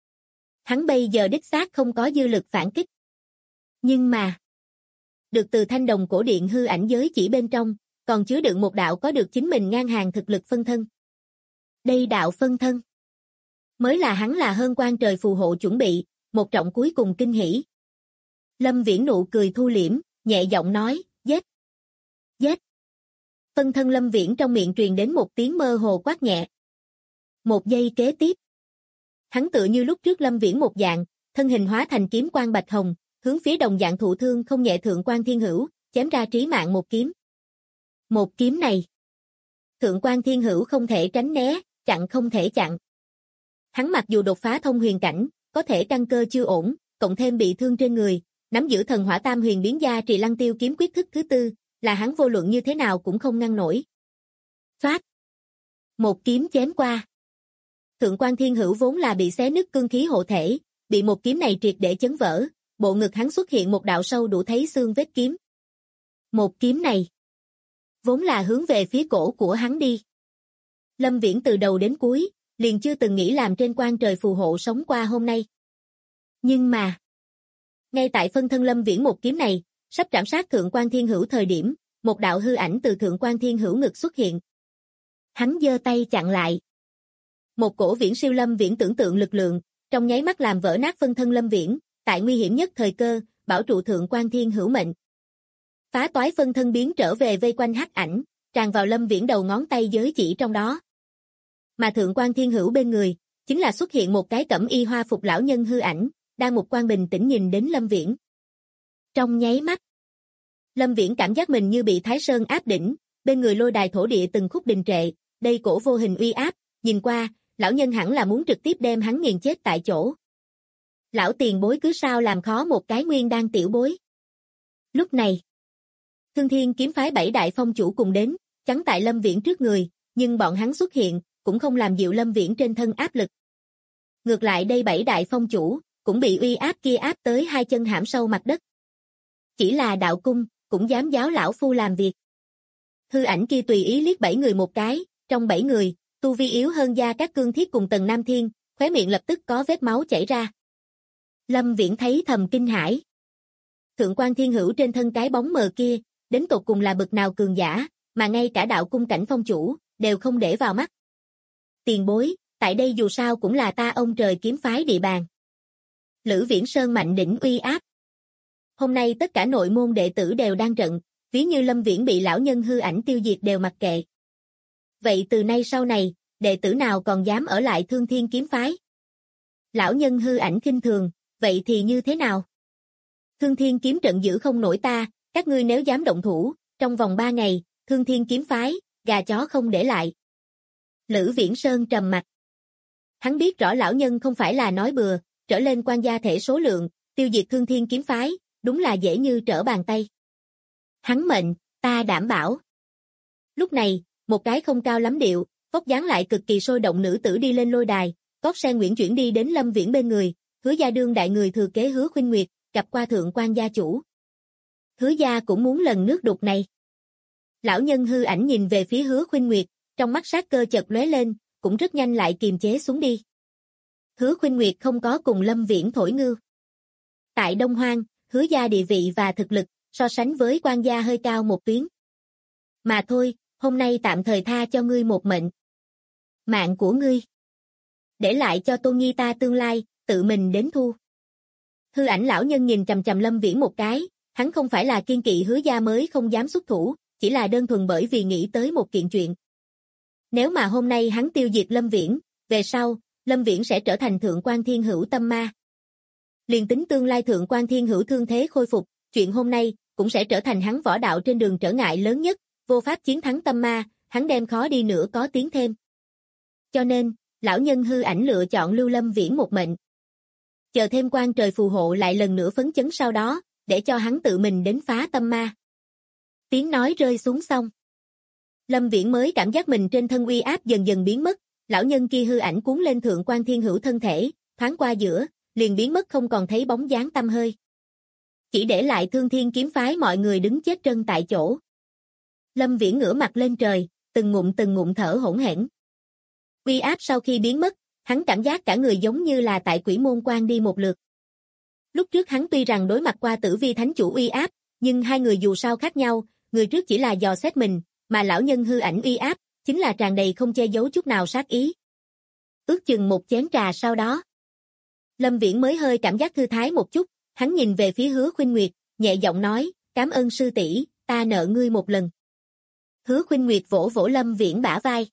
Hắn bây giờ đích xác không có dư lực phản kích. Nhưng mà, được từ thanh đồng cổ điện hư ảnh giới chỉ bên trong, còn chứa đựng một đạo có được chính mình ngang hàng thực lực phân thân. Đây đạo phân thân, mới là hắn là hơn quan trời phù hộ chuẩn bị, một trọng cuối cùng kinh hỉ. Lâm Viễn nụ cười thu liễm, nhẹ giọng nói, giết. Giết. Phân thân Lâm Viễn trong miệng truyền đến một tiếng mơ hồ quát nhẹ. Một giây kế tiếp, hắn tựa như lúc trước Lâm Viễn một dạng, thân hình hóa thành kiếm quang bạch hồng, hướng phía đồng dạng thụ thương không nhẹ Thượng quan Thiên Hữu, chém ra trí mạng một kiếm. Một kiếm này, Thượng quan Thiên Hữu không thể tránh né, chặn không thể chặn. Hắn mặc dù đột phá thông huyền cảnh, có thể căn cơ chưa ổn, cộng thêm bị thương trên người, nắm giữ thần hỏa tam huyền biến gia trì Lăng Tiêu kiếm quyết thức thứ tư, là hắn vô luận như thế nào cũng không ngăn nổi. Phát. Một kiếm chém qua. Thượng quan Thiên Hữu vốn là bị xé nứt cương khí hộ thể, bị một kiếm này triệt để chấn vỡ, bộ ngực hắn xuất hiện một đạo sâu đủ thấy xương vết kiếm. Một kiếm này, vốn là hướng về phía cổ của hắn đi. Lâm Viễn từ đầu đến cuối, liền chưa từng nghĩ làm trên quan trời phù hộ sống qua hôm nay. Nhưng mà, ngay tại phân thân Lâm Viễn một kiếm này, sắp trảm sát Thượng quan Thiên Hữu thời điểm, một đạo hư ảnh từ Thượng quan Thiên Hữu ngực xuất hiện. Hắn giơ tay chặn lại. Một cổ viễn siêu Lâm Viễn tưởng tượng lực lượng, trong nháy mắt làm vỡ nát phân thân Lâm Viễn, tại nguy hiểm nhất thời cơ, bảo trụ Thượng Quan Thiên Hữu mệnh. Phá toái phân thân biến trở về vây quanh hắc ảnh, tràn vào Lâm Viễn đầu ngón tay giới chỉ trong đó. Mà Thượng Quan Thiên Hữu bên người, chính là xuất hiện một cái cẩm y hoa phục lão nhân hư ảnh, đang một quan bình tĩnh nhìn đến Lâm Viễn. Trong nháy mắt, Lâm Viễn cảm giác mình như bị Thái Sơn áp đỉnh, bên người lôi đài thổ địa từng khúc đình trệ, đây cổ vô hình uy áp, nhìn qua, lão nhân hẳn là muốn trực tiếp đem hắn nghiền chết tại chỗ. Lão tiền bối cứ sao làm khó một cái nguyên đan tiểu bối. Lúc này, Thương Thiên kiếm phái 7 đại phong chủ cùng đến, chắn tại Lâm Viễn trước người, nhưng bọn hắn xuất hiện, cũng không làm dịu Lâm Viễn trên thân áp lực. Ngược lại đây 7 đại phong chủ, cũng bị uy áp kia áp tới hai chân hãm sâu mặt đất. Chỉ là đạo cung, cũng dám giáo lão phu làm việc. Hư ảnh kia tùy ý liếc 7 người một cái, trong 7 người, tu vi yếu hơn Gia Cát Cương Thiết cùng Tần Nam Thiên, khóe miệng lập tức có vết máu chảy ra. Lâm Viễn thấy thầm kinh hãi. Thượng Quan Thiên Hữu trên thân cái bóng mờ kia, đến tột cùng là bậc nào cường giả, mà ngay cả đạo cung cảnh phong chủ, đều không để vào mắt. Tiền bối, tại đây dù sao cũng là ta ông trời kiếm phái địa bàn. Lữ Viễn Sơn mạnh đỉnh uy áp. Hôm nay tất cả nội môn đệ tử đều đang trận, ví như Lâm Viễn bị lão nhân hư ảnh tiêu diệt đều mặc kệ. Vậy từ nay sau này, đệ tử nào còn dám ở lại Thương Thiên kiếm phái? Lão nhân hư ảnh khinh thường, vậy thì như thế nào? Thương Thiên kiếm trận giữ không nổi ta, các ngươi nếu dám động thủ, trong vòng 3 ngày, Thương Thiên kiếm phái, gà chó không để lại. Lữ Viễn Sơn trầm mặt. Hắn biết rõ lão nhân không phải là nói bừa, trở lên quan gia thể số lượng, tiêu diệt Thương Thiên kiếm phái, đúng là dễ như trở bàn tay. Hắn mệnh, ta đảm bảo. Lúc này, một cái không cao lắm điệu, vóc dáng lại cực kỳ sôi động nữ tử đi lên lôi đài, cót sen Nguyễn chuyển đi đến Lâm Viễn bên người, Hứa gia đương đại người thừa kế Hứa Khuynh Nguyệt, gặp qua Thượng Quan gia chủ. Hứa gia cũng muốn lần nước đục này. Lão nhân hư ảnh nhìn về phía Hứa Khuynh Nguyệt, trong mắt sát cơ chợt lóe lên, cũng rất nhanh lại kiềm chế xuống đi. Hứa Khuynh Nguyệt không có cùng Lâm Viễn thổi ngư. Tại Đông Hoang, Hứa gia địa vị và thực lực, so sánh với Quan gia hơi cao một tuyến. Mà thôi, hôm nay tạm thời tha cho ngươi một mệnh. Mạng của ngươi. Để lại cho Tôn Nhi ta tương lai, tự mình đến thu. Hư ảnh lão nhân nhìn chằm chằm Lâm Viễn một cái, hắn không phải là kiên kỵ Hứa gia mới không dám xuất thủ, chỉ là đơn thuần bởi vì nghĩ tới một kiện chuyện. Nếu mà hôm nay hắn tiêu diệt Lâm Viễn, về sau, Lâm Viễn sẽ trở thành Thượng Quan Thiên Hữu tâm ma. Liền tính tương lai Thượng Quan Thiên Hữu thương thế khôi phục, chuyện hôm nay cũng sẽ trở thành hắn võ đạo trên đường trở ngại lớn nhất, vô pháp chiến thắng tâm ma, hắn đem khó đi nữa có tiến thêm. Cho nên, lão nhân hư ảnh lựa chọn lưu Lâm Viễn một mệnh. Chờ thêm quan trời phù hộ lại lần nữa phấn chấn sau đó, để cho hắn tự mình đến phá tâm ma. Tiếng nói rơi xuống xong. Lâm Viễn mới cảm giác mình trên thân uy áp dần dần biến mất, lão nhân kia hư ảnh cuốn lên Thượng Quan Thiên Hữu thân thể, thoáng qua giữa, liền biến mất không còn thấy bóng dáng tăm hơi. Chỉ để lại Thương Thiên kiếm phái mọi người đứng chết trân tại chỗ. Lâm Viễn ngửa mặt lên trời, từng ngụm thở hổn hển. Uy áp sau khi biến mất, hắn cảm giác cả người giống như là tại Quỷ Môn Quan đi một lượt. Lúc trước hắn tuy rằng đối mặt qua Tử Vi Thánh Chủ uy áp, nhưng hai người dù sao khác nhau, người trước chỉ là dò xét mình, mà lão nhân hư ảnh uy áp, chính là tràn đầy không che giấu chút nào sát ý. Ước chừng một chén trà sau đó, Lâm Viễn mới hơi cảm giác thư thái một chút, hắn nhìn về phía Hứa Khuynh Nguyệt, nhẹ giọng nói, cảm ơn sư tỷ, ta nợ ngươi một lần. Hứa Khuynh Nguyệt vỗ vỗ Lâm Viễn bả vai.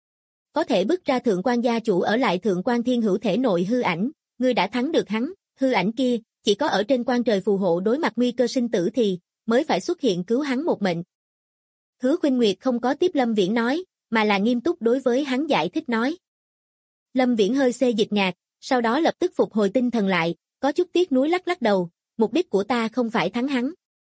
Có thể bức ra Thượng Quan gia chủ ở lại Thượng Quan Thiên Hữu thể nội hư ảnh, ngươi đã thắng được hắn, hư ảnh kia, chỉ có ở trên quan trời phù hộ đối mặt nguy cơ sinh tử thì, mới phải xuất hiện cứu hắn một mệnh. Hứa Khuynh Nguyệt không có tiếp Lâm Viễn nói, mà là nghiêm túc đối với hắn giải thích nói. Lâm Viễn hơi xê dịch ngạc, sau đó lập tức phục hồi tinh thần lại, có chút tiếc nuối lắc lắc đầu, mục đích của ta không phải thắng hắn.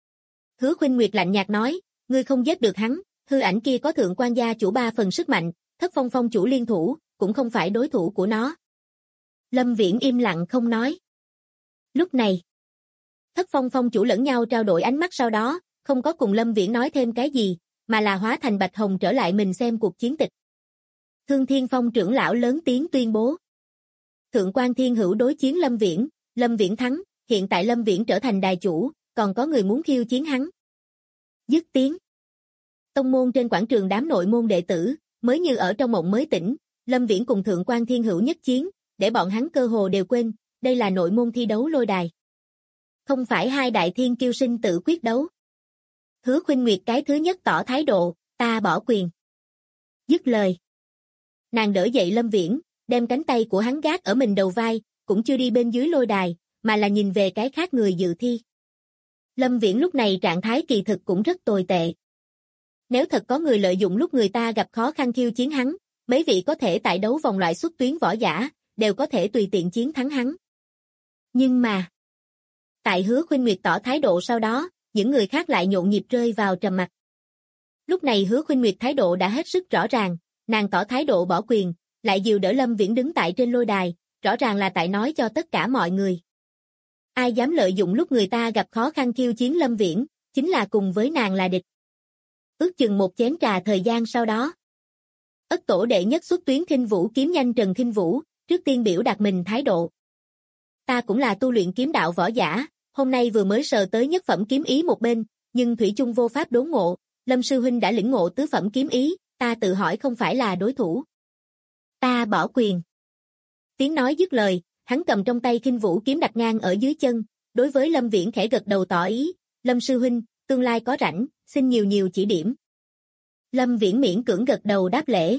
Hứa Khuynh Nguyệt lạnh nhạt nói, ngươi không giết được hắn, hư ảnh kia có Thượng Quan gia chủ 3 phần sức mạnh, Thất Phong phong chủ liên thủ, cũng không phải đối thủ của nó. Lâm Viễn im lặng không nói. Lúc này, Thất Phong phong chủ lẫn nhau trao đổi ánh mắt sau đó, không có cùng Lâm Viễn nói thêm cái gì, mà là hóa thành bạch hồng trở lại mình xem cuộc chiến tịch. Thương Thiên Phong trưởng lão lớn tiếng tuyên bố. Thượng Quan Thiên Hữu đối chiến Lâm Viễn thắng, hiện tại Lâm Viễn trở thành đài chủ, còn có người muốn khiêu chiến hắn. Dứt tiếng. Tông môn trên quảng trường đám nội môn đệ tử, mới như ở trong mộng mới tỉnh, Lâm Viễn cùng Thượng Quan Thiên Hữu nhất chiến, để bọn hắn cơ hồ đều quên, đây là nội môn thi đấu lôi đài. Không phải hai đại thiên kiêu sinh tử quyết đấu. Hứa Khuynh Nguyệt cái thứ nhất tỏ thái độ, ta bỏ quyền. Dứt lời. Nàng đỡ dậy Lâm Viễn, đem cánh tay của hắn gác ở mình đầu vai, cũng chưa đi bên dưới lôi đài, mà là nhìn về cái khác người dự thi. Lâm Viễn lúc này trạng thái kỳ thực cũng rất tồi tệ. Nếu thật có người lợi dụng lúc người ta gặp khó khăn khiêu chiến hắn, mấy vị có thể tại đấu vòng loại xuất tuyến võ giả, đều có thể tùy tiện chiến thắng hắn. Nhưng mà, tại Hứa Khuynh Nguyệt tỏ thái độ sau đó, những người khác lại nhộn nhịp rơi vào trầm mặc. Lúc này Hứa Khuynh Nguyệt thái độ đã hết sức rõ ràng, nàng tỏ thái độ bỏ quyền, lại dìu đỡ Lâm Viễn đứng tại trên lôi đài, rõ ràng là tại nói cho tất cả mọi người. Ai dám lợi dụng lúc người ta gặp khó khăn khiêu chiến Lâm Viễn, chính là cùng với nàng là địch. Ước chừng một chén trà thời gian sau đó. Ất tổ đệ nhất xuất tuyến khinh vũ kiếm nhanh Trần Khinh Vũ, trước tiên biểu đạt mình thái độ. Ta cũng là tu luyện kiếm đạo võ giả, hôm nay vừa mới sờ tới nhất phẩm kiếm ý một bên, nhưng thủy chung vô pháp đốn ngộ, Lâm sư huynh đã lĩnh ngộ tứ phẩm kiếm ý, ta tự hỏi không phải là đối thủ. Ta bỏ quyền. Tiếng nói dứt lời, hắn cầm trong tay khinh vũ kiếm đặt ngang ở dưới chân, đối với Lâm Viễn khẽ gật đầu tỏ ý, Lâm sư huynh, tương lai có rảnh, xin nhiều nhiều chỉ điểm. Lâm Viễn miễn cưỡng gật đầu đáp lễ.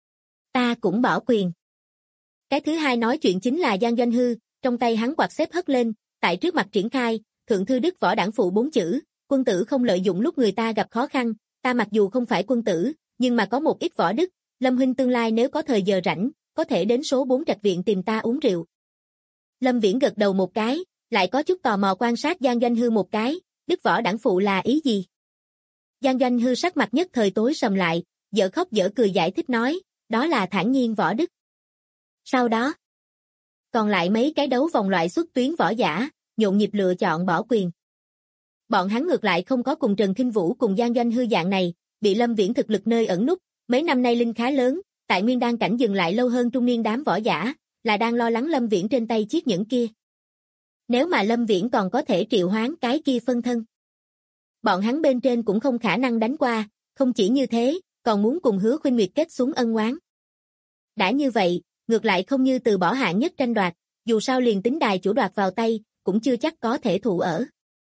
Ta cũng bỏ quyền. Cái thứ hai nói chuyện chính là Giang Doanh Hư, trong tay hắn quạt xếp hất lên, tại trước mặt triển khai, Thượng thư Đức võ đảng phụ 4 chữ, quân tử không lợi dụng lúc người ta gặp khó khăn, ta mặc dù không phải quân tử, nhưng mà có một ít võ đức, Lâm huynh tương lai nếu có thời giờ rảnh, có thể đến số 4 trạch viện tìm ta uống rượu. Lâm Viễn gật đầu một cái, lại có chút tò mò quan sát Giang Doanh Hư một cái, Đức võ đảng phụ là ý gì? Giang Doanh Hư sắc mặt nhất thời tối sầm lại, dở khóc dở cười giải thích nói, đó là thản nhiên võ đức. Sau đó, còn lại mấy cái đấu vòng loại xuất tuyến võ giả, nhộn nhịp lựa chọn bỏ quyền. Bọn hắn ngược lại không có cùng Trần Khinh Vũ cùng Giang Doanh Hư dạng này, bị Lâm Viễn thực lực nơi ẩn núp, mấy năm nay linh khá lớn, tại nguyên đan cảnh dừng lại lâu hơn trung niên đám võ giả, là đang lo lắng Lâm Viễn trên tay chiếc nhẫn kia. Nếu mà Lâm Viễn còn có thể triệu hoán cái kia phân thân, bọn hắn bên trên cũng không khả năng đánh qua, không chỉ như thế, còn muốn cùng Hứa Khuynh Nguyệt kết xuống ân oán. Đã như vậy, ngược lại không như từ bỏ hạng nhất tranh đoạt, dù sao liền tính đài chủ đoạt vào tay, cũng chưa chắc có thể thụ ở.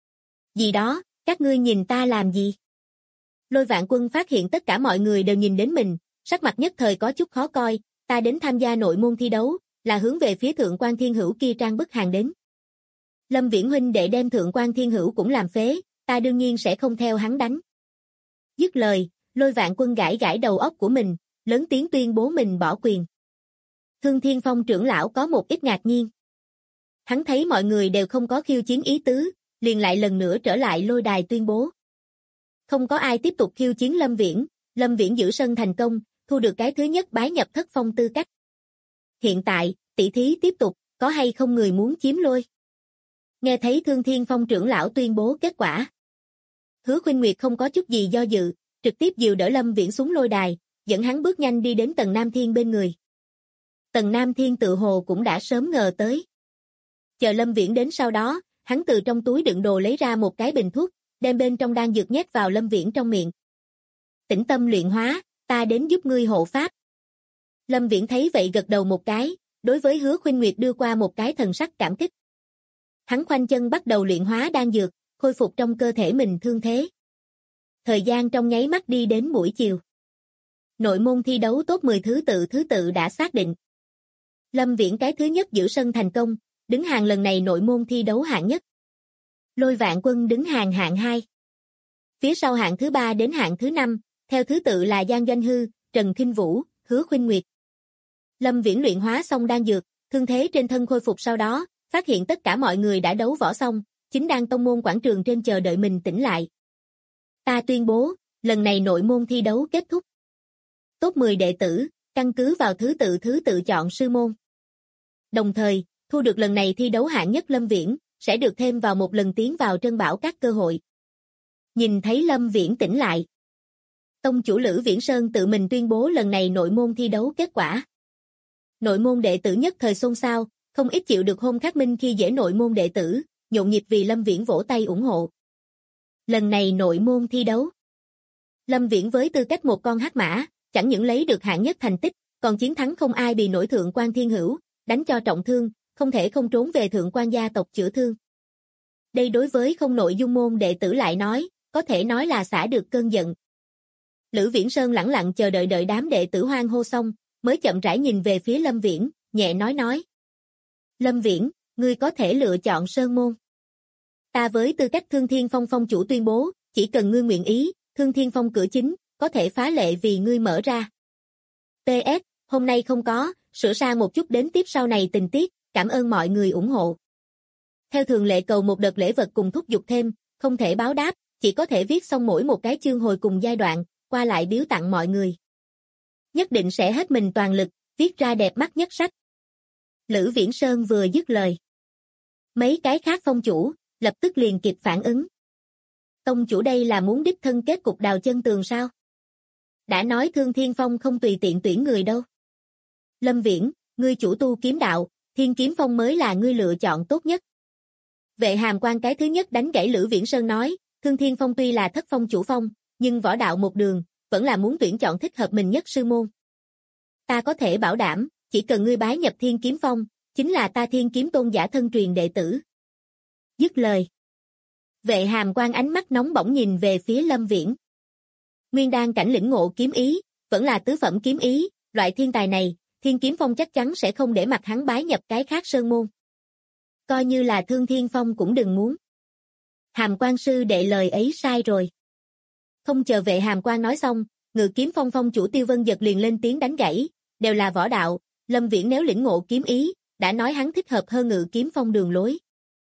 Gì đó, các ngươi nhìn ta làm gì? Lôi Vạn Quân phát hiện tất cả mọi người đều nhìn đến mình, sắc mặt nhất thời có chút khó coi, ta đến tham gia nội môn thi đấu, là hướng về phía Thượng Quan Thiên Hữu kia trang bức hàng đến. Lâm Viễn huynh đệ đem Thượng Quan Thiên Hữu cũng làm phế, ta đương nhiên sẽ không theo hắn đánh. Dứt lời, Lôi Vạn Quân gãi gãi đầu óc của mình, lớn tiếng tuyên bố mình bỏ quyền. Thương Thiên Phong trưởng lão có một ít ngạc nhiên. Hắn thấy mọi người đều không có khiêu chiến ý tứ, liền lại lần nữa trở lại lôi đài tuyên bố. Không có ai tiếp tục khiêu chiến Lâm Viễn giữ sân thành công, thu được cái thứ nhất bái nhập thất phong tư cách. Hiện tại, tỷ thí tiếp tục, có hay không người muốn chiếm lôi? Nghe thấy Thương Thiên Phong trưởng lão tuyên bố kết quả. Hứa Khuynh Nguyệt không có chút gì do dự, trực tiếp dìu đỡ Lâm Viễn xuống lôi đài, dẫn hắn bước nhanh đi đến Tần Nam Thiên bên người. Tần Nam Thiên tự hồ cũng đã sớm ngờ tới. Chờ Lâm Viễn đến sau đó, hắn từ trong túi đựng đồ lấy ra một cái bình thuốc, đem bên trong đan dược nhét vào Lâm Viễn trong miệng. Tĩnh tâm luyện hóa, ta đến giúp ngươi hộ pháp. Lâm Viễn thấy vậy gật đầu một cái, đối với Hứa Khuynh Nguyệt đưa qua một cái thần sắc cảm kích. Hắn khoanh chân bắt đầu luyện hóa đan dược, khôi phục trong cơ thể mình thương thế. Thời gian trong nháy mắt đi đến buổi chiều. Nội môn thi đấu top 10 thứ tự đã xác định. Lâm Viễn cái thứ nhất giữ sân thành công, đứng hàng lần này nội môn thi đấu hạng nhất. Lôi Vạn Quân đứng hàng hạng 2. Phía sau hạng thứ 3 đến hạng thứ 5, theo thứ tự là Giang Doanh Hư, Trần Khinh Vũ, Hứa Khuynh Nguyệt. Lâm Viễn luyện hóa xong đan dược, thương thế trên thân khôi phục sau đó, phát hiện tất cả mọi người đã đấu võ xong, chính đang tông môn quảng trường trên chờ đợi mình tỉnh lại. Ta tuyên bố, lần này nội môn thi đấu kết thúc. Top 10 đệ tử, căn cứ vào thứ tự chọn sư môn. Đồng thời, thu được lần này thi đấu hạng nhất Lâm Viễn, sẽ được thêm vào một lần tiến vào Trân Bảo các cơ hội. Nhìn thấy Lâm Viễn tỉnh lại. Tông chủ Lữ Viễn Sơn tự mình tuyên bố lần này nội môn thi đấu kết quả. Nội môn đệ tử nhất thời xôn xao, không ít chịu được Hôn Khắc Minh khi dễ nội môn đệ tử, nhộn nhịp vì Lâm Viễn vỗ tay ủng hộ. Lần này nội môn thi đấu. Lâm Viễn với tư cách một con hắc mã, chẳng những lấy được hạng nhất thành tích, còn chiến thắng không ai bì nổi Thượng quan Thiên Hữu, đánh cho trọng thương, không thể không trốn về Thượng quan gia tộc chữa thương. Đây đối với không nội dung môn đệ tử lại nói, có thể nói là xả được cơn giận. Lữ Viễn Sơn lẳng lặng chờ đợi đám đệ tử hoan hô xong, mới chậm rãi nhìn về phía Lâm Viễn, nhẹ nói. Lâm Viễn, ngươi có thể lựa chọn Sơn môn. Ta với tư cách Thương Thiên Phong phong chủ tuyên bố, chỉ cần ngươi nguyện ý, Thương Thiên Phong cửa chính, có thể phá lệ vì ngươi mở ra. PS, hôm nay không có, sửa sang một chút đến tiếp sau này tình tiết, cảm ơn mọi người ủng hộ. Theo thường lệ cầu một đợt lễ vật cùng thúc giục thêm, không thể báo đáp, chỉ có thể viết xong mỗi một cái chương hồi cùng giai đoạn, qua lại biếu tặng mọi người. Nhất định sẽ hết mình toàn lực, viết ra đẹp mắt nhất sách. Lữ Viễn Sơn vừa dứt lời. Mấy cái khác phong chủ, lập tức liền kịp phản ứng. Tông chủ đây là muốn đích thân kết cục đào chân tường sao? Đã nói Thương Thiên Phong không tùy tiện tuyển người đâu. Lâm Viễn, ngươi chủ tu kiếm đạo, Thiên Kiếm Phong mới là ngươi lựa chọn tốt nhất. Vệ Hàm Quan cái thứ nhất đánh gãy Lữ Viễn Sơn nói, Thương Thiên Phong tuy là thất phong chủ phong, nhưng võ đạo một đường, vẫn là muốn tuyển chọn thích hợp mình nhất sư môn. Ta có thể bảo đảm, chỉ cần ngươi bái nhập Thiên Kiếm Phong, chính là ta Thiên Kiếm Tôn giả thân truyền đệ tử. Dứt lời. Vệ Hàm Quan ánh mắt nóng bỏng nhìn về phía Lâm Viễn. Nguyên đan cảnh lĩnh ngộ kiếm ý, vẫn là tứ phẩm kiếm ý, loại thiên tài này, Thiên Kiếm Phong chắc chắn sẽ không để mặc hắn bái nhập cái khác sơn môn. Coi như là Thương Thiên Phong cũng đừng muốn. Hàm Quan sư đệ lời ấy sai rồi. Không chờ Vệ Hàm Quan nói xong, Ngự Kiếm Phong phong chủ Tiêu Vân Dật liền lên tiếng đánh gãy, đều là võ đạo, Lâm Viễn nếu lĩnh ngộ kiếm ý, đã nói hắn thích hợp hơn Ngự Kiếm Phong đường lối.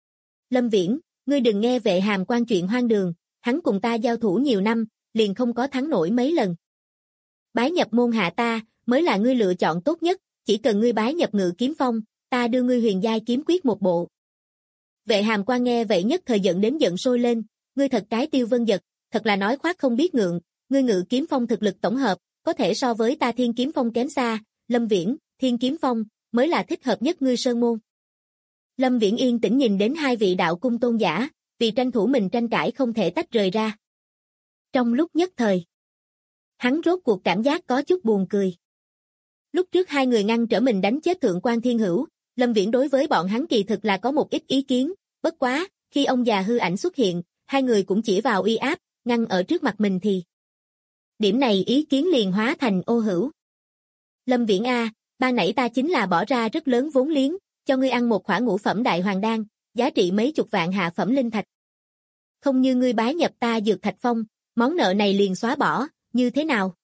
Lâm Viễn, ngươi đừng nghe Vệ Hàm Quan chuyện hoang đường, hắn cùng ta giao thủ nhiều năm, liền không có thắng nổi mấy lần. Bái nhập môn hạ ta, mới là ngươi lựa chọn tốt nhất, chỉ cần ngươi bái nhập Ngự Kiếm Phong, ta đưa ngươi huyền giai kiếm quyết một bộ. Vệ Hàm Quan nghe vậy nhất thời giận đến giận sôi lên, ngươi thật cái Tiêu Vân Dật, thật là nói khoác không biết ngượng, ngươi Ngự Kiếm Phong thực lực tổng hợp, có thể so với ta Thiên Kiếm Phong kém xa, Lâm Viễn, Thiên Kiếm Phong, mới là thích hợp nhất ngươi sơn môn. Lâm Viễn yên tĩnh nhìn đến hai vị đạo cung tôn giả, vì tranh thủ mình tranh cãi không thể tách rời ra. Trong lúc nhất thời, hắn rốt cuộc cảm giác có chút buồn cười. Lúc trước hai người ngăn trở mình đánh chết Thượng quan Thiên Hữu, Lâm Viễn đối với bọn hắn kỳ thực là có một ít ý kiến, bất quá, khi ông già hư ảnh xuất hiện, hai người cũng chỉ vào uy áp, ngăn ở trước mặt mình thì. Điểm này ý kiến liền hóa thành ô hữu. Lâm Viễn A, ban nãy ta chính là bỏ ra rất lớn vốn liếng, cho ngươi ăn một khỏa ngũ phẩm đại hoàng đan, giá trị mấy chục vạn hạ phẩm linh thạch. Không như ngươi bái nhập ta Dược Thạch Phong, món nợ này liền xóa bỏ, như thế nào?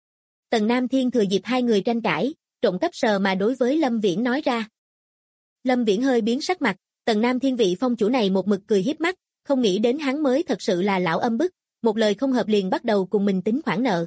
Tần Nam Thiên thừa dịp hai người tranh cãi, trộm cắp sờ mà đối với Lâm Viễn nói ra. Lâm Viễn hơi biến sắc mặt, Tần Nam Thiên vị phong chủ này một mực cười hiếp mắt, không nghĩ đến hắn mới thật sự là lão âm bức, một lời không hợp liền bắt đầu cùng mình tính khoản nợ.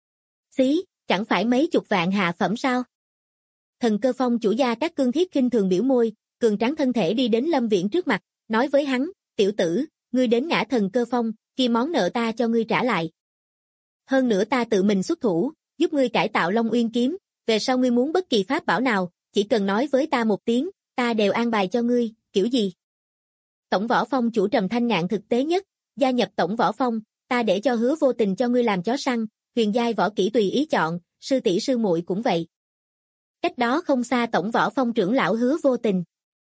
Xí, chẳng phải mấy chục vạn hạ phẩm sao? Thần Cơ Phong chủ gia các cương thiết khinh thường biểu môi, cường tráng thân thể đi đến Lâm Viễn trước mặt, nói với hắn, tiểu tử, ngươi đến ngã Thần Cơ Phong, kia món nợ ta cho ngươi trả lại. Hơn nữa ta tự mình xuất thủ, giúp ngươi cải tạo Long Uyên kiếm, về sau ngươi muốn bất kỳ pháp bảo nào, chỉ cần nói với ta một tiếng, ta đều an bài cho ngươi, kiểu gì? Tổng Võ Phong chủ Trầm Thanh Ngạn thực tế nhất, gia nhập Tổng Võ Phong, ta để cho Hứa Vô Tình cho ngươi làm chó săn, huyền giai võ kỹ tùy ý chọn, sư tỷ sư muội cũng vậy. Cách đó không xa Tổng Võ Phong trưởng lão Hứa Vô Tình.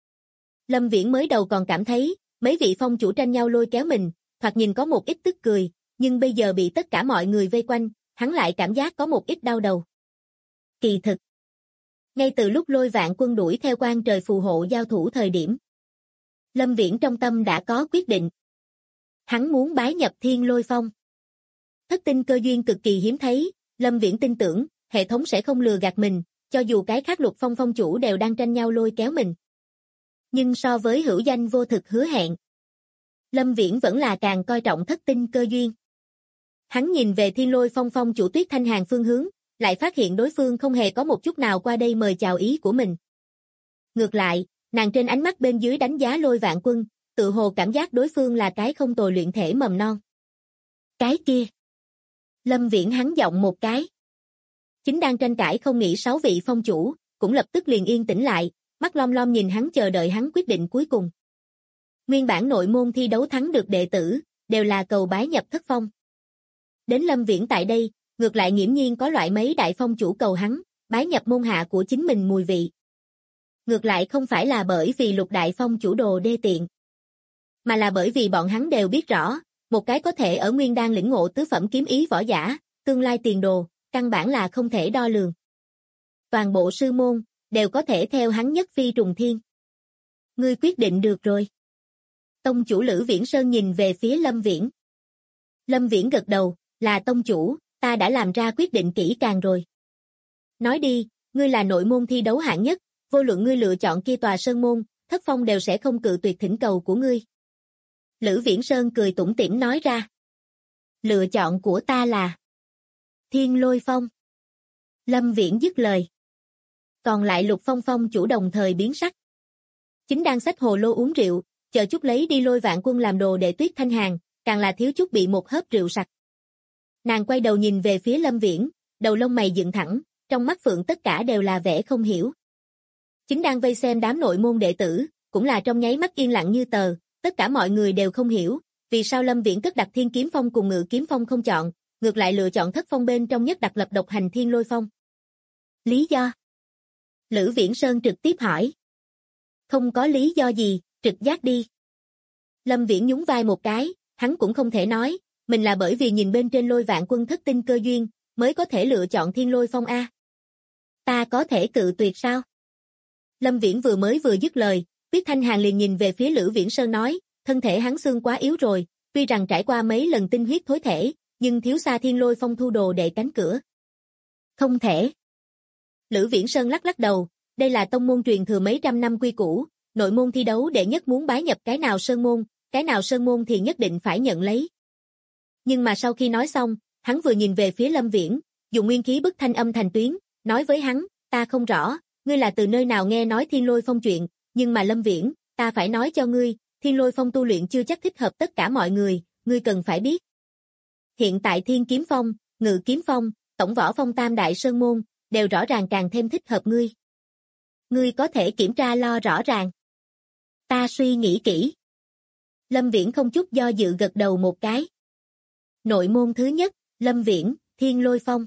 Lâm Viễn mới đầu còn cảm thấy, mấy vị phong chủ tranh nhau lôi kéo mình, thoạt nhìn có một ít tức cười, nhưng bây giờ bị tất cả mọi người vây quanh, hắn lại cảm giác có một ít đau đầu. Kỳ thực, ngay từ lúc Lôi Vạn Quân đuổi theo Quan Trời phù hộ giao thủ thời điểm, Lâm Viễn trong tâm đã có quyết định. Hắn muốn bái nhập Thiên Lôi Phong. Thất tinh cơ duyên cực kỳ hiếm thấy, Lâm Viễn tin tưởng, hệ thống sẽ không lừa gạt mình, cho dù cái khác Lục Phong phong chủ đều đang tranh nhau lôi kéo mình. Nhưng so với hữu danh vô thực hứa hẹn, Lâm Viễn vẫn là càng coi trọng thất tinh cơ duyên. Hắn nhìn về Thiên Lôi Phong phong chủ Tuyết Thanh Hàn phương hướng, lại phát hiện đối phương không hề có một chút nào qua đây mời chào ý của mình. Ngược lại, nàng trên ánh mắt bên dưới đánh giá Lôi Vạn Quân, tự hồ cảm giác đối phương là cái không tồi luyện thể mầm non. Cái kia. Lâm Viễn hắn giọng một cái. Chính đang tranh cãi không nghĩ 6 vị phong chủ, cũng lập tức liền yên tĩnh lại, mắt lom lom nhìn hắn chờ đợi hắn quyết định cuối cùng. Nguyên bản nội môn thi đấu thắng được đệ tử, đều là cầu bái nhập thất phong. Đến Lâm Viễn tại đây, ngược lại nghiễm nhiên có loại mấy đại phong chủ cầu hắn, bái nhập môn hạ của chính mình mùi vị. Ngược lại không phải là bởi vì Lục đại phong chủ đồ đê tiện, mà là bởi vì bọn hắn đều biết rõ, một cái có thể ở Nguyên Đan lĩnh ngộ tứ phẩm kiếm ý võ giả, tương lai tiền đồ, căn bản là không thể đo lường. Toàn bộ sư môn, đều có thể theo hắn nhất phi trùng thiên. Ngươi quyết định được rồi. Tông chủ Lữ Viễn Sơn nhìn về phía Lâm Viễn. Lâm Viễn gật đầu, là tông chủ, ta đã làm ra quyết định kỹ càng rồi. Nói đi, ngươi là nội môn thi đấu hạng nhất, vô luận ngươi lựa chọn kia tòa sơn môn, Thất Phong đều sẽ không cự tuyệt thỉnh cầu của ngươi. Lữ Viễn Sơn cười tủm tỉm nói ra. Lựa chọn của ta là Thiên Lôi Phong. Lâm Viễn dứt lời. Còn lại Lục Phong phong chủ đồng thời biến sắc. Chính đang xách hồ lô uống rượu, chờ chút lấy đi Lôi Vạn Quân làm đồ để Tuyết Thanh Hàn, càng là thiếu chút bị một hớp rượu sặc. Nàng quay đầu nhìn về phía Lâm Viễn, đầu lông mày dựng thẳng, trong mắt phượng tất cả đều là vẻ không hiểu. Chính đang vây xem đám nội môn đệ tử, cũng là trong nháy mắt yên lặng như tờ, tất cả mọi người đều không hiểu, vì sao Lâm Viễn cất đặt Thiên Kiếm Phong cùng Ngự Kiếm Phong không chọn, ngược lại lựa chọn Thất Phong bên trong nhất đặc lập độc hành Thiên Lôi Phong. Lý do? Lữ Viễn Sơn trực tiếp hỏi. Không có lý do gì, trực giác đi. Lâm Viễn nhún vai một cái, hắn cũng không thể nói, mình là bởi vì nhìn bên trên Lôi Vạn Quân thất tinh cơ duyên, mới có thể lựa chọn Thiên Lôi Phong A. Ta có thể cự tuyệt sao? Lâm Viễn vừa dứt lời, Tuyết Thanh Hàn liền nhìn về phía Lữ Viễn Sơn nói, thân thể hắn xương quá yếu rồi, tuy rằng trải qua mấy lần tinh huyết thối thể, nhưng thiếu xa Thiên Lôi Phong thu đồ đệ cánh cửa. Không thể. Lữ Viễn Sơn lắc lắc đầu, đây là tông môn truyền thừa mấy trăm năm quy củ, nội môn thi đấu đệ nhất muốn bái nhập cái nào sơn môn thì nhất định phải nhận lấy. Nhưng mà sau khi nói xong, hắn vừa nhìn về phía Lâm Viễn, dùng nguyên khí bức thanh âm thành tuyến, nói với hắn, ta không rõ, ngươi là từ nơi nào nghe nói Thiên Lôi Phong chuyện, nhưng mà Lâm Viễn, ta phải nói cho ngươi, Thiên Lôi Phong tu luyện chưa chắc thích hợp tất cả mọi người, ngươi cần phải biết. Hiện tại Thiên Kiếm Phong, Ngự Kiếm Phong, Tổng Võ Phong tam đại sơn môn, đều rõ ràng càng thêm thích hợp ngươi. Ngươi có thể kiểm tra lo rõ ràng. Ta suy nghĩ kỹ. Lâm Viễn không chút do dự gật đầu một cái. Nội môn thứ nhất, Lâm Viễn, Thiên Lôi Phong.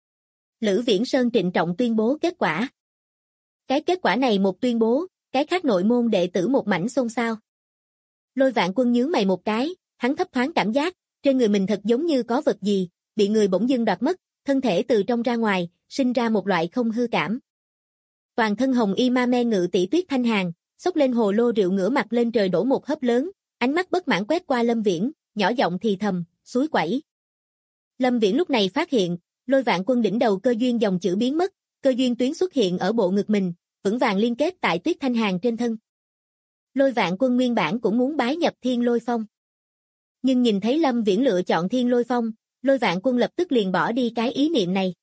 Lữ Viễn Sơn trịnh trọng tuyên bố kết quả. Cái kết quả này một tuyên bố, cái khác nội môn đệ tử một mảnh xôn xao. Lôi Vạn Quân nhướng mày một cái, hắn thấp thoáng cảm giác, trên người mình thật giống như có vật gì, bị người bỗng dưng đoạt mất, thân thể từ trong ra ngoài, sinh ra một loại không hư cảm. Toàn thân hồng y ma me Ngự tỷ Tuyết Thanh Hàn, xốc lên hồ lô rượu ngửa mặt lên trời đổ một hớp lớn, ánh mắt bất mãn quét qua Lâm Viễn, nhỏ giọng thì thầm, suối quẩy. Lâm Viễn lúc này phát hiện, Lôi Vạn Quân đỉnh đầu cơ duyên dòng chữ biến mất, cơ duyên tuyến xuất hiện ở bộ ngực mình, vững vàng liên kết tại Tuyết Thanh Hàn trên thân. Lôi Vạn Quân nguyên bản cũng muốn bái nhập Thiên Lôi Phong. Nhưng nhìn thấy Lâm Viễn lựa chọn Thiên Lôi Phong, Lôi Vạn Quân lập tức liền bỏ đi cái ý niệm này.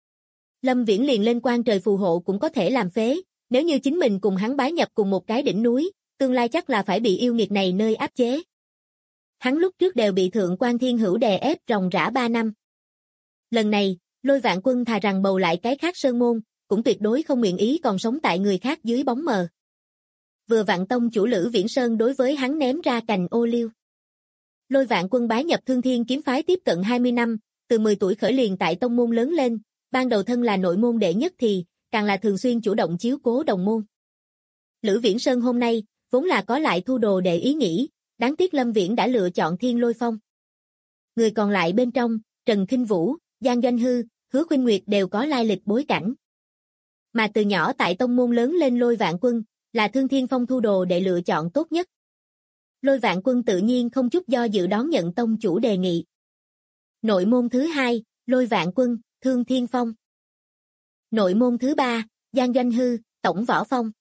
Lâm Viễn liền lên quan trời phù hộ cũng có thể làm phế, nếu như chính mình cùng hắn bái nhập cùng một cái đỉnh núi, tương lai chắc là phải bị yêu nghiệt này nơi áp chế. Hắn lúc trước đều bị Thượng Quan Thiên Hữu đè ép ròng rã 3 năm. Lần này, Lôi Vạn Quân thà rằng bầu lại cái khác sơn môn, cũng tuyệt đối không nguyện ý còn sống tại người khác dưới bóng mờ. Vừa vặn tông chủ Lữ Viễn Sơn đối với hắn ném ra cành ô liu. Lôi Vạn Quân bái nhập Thương Thiên kiếm phái tiếp cận 20 năm, từ 10 tuổi khởi liền tại tông môn lớn lên, ban đầu thân là nội môn đệ nhất thì, càng là thường xuyên chủ động chiếu cố đồng môn. Lữ Viễn Sơn hôm nay, vốn là có lại thu đồ đệ ý nghĩ, đáng tiếc Lâm Viễn đã lựa chọn Thiên Lôi Phong. Người còn lại bên trong, Trần Khinh Vũ, Giang Doanh Hư, Hứa Khuynh Nguyệt đều có lai lịch bối cảnh. Mà từ nhỏ tại tông môn lớn lên Lôi Vạn Quân, là Thương Thiên Phong thu đồ đệ lựa chọn tốt nhất. Lôi Vạn Quân tự nhiên không chút do dự đón nhận tông chủ đề nghị. Nội môn thứ 2, Lôi Vạn Quân, Thương Thiên Phong. Nội môn thứ 3, Giang Doanh Hư, Tổng Võ Phong.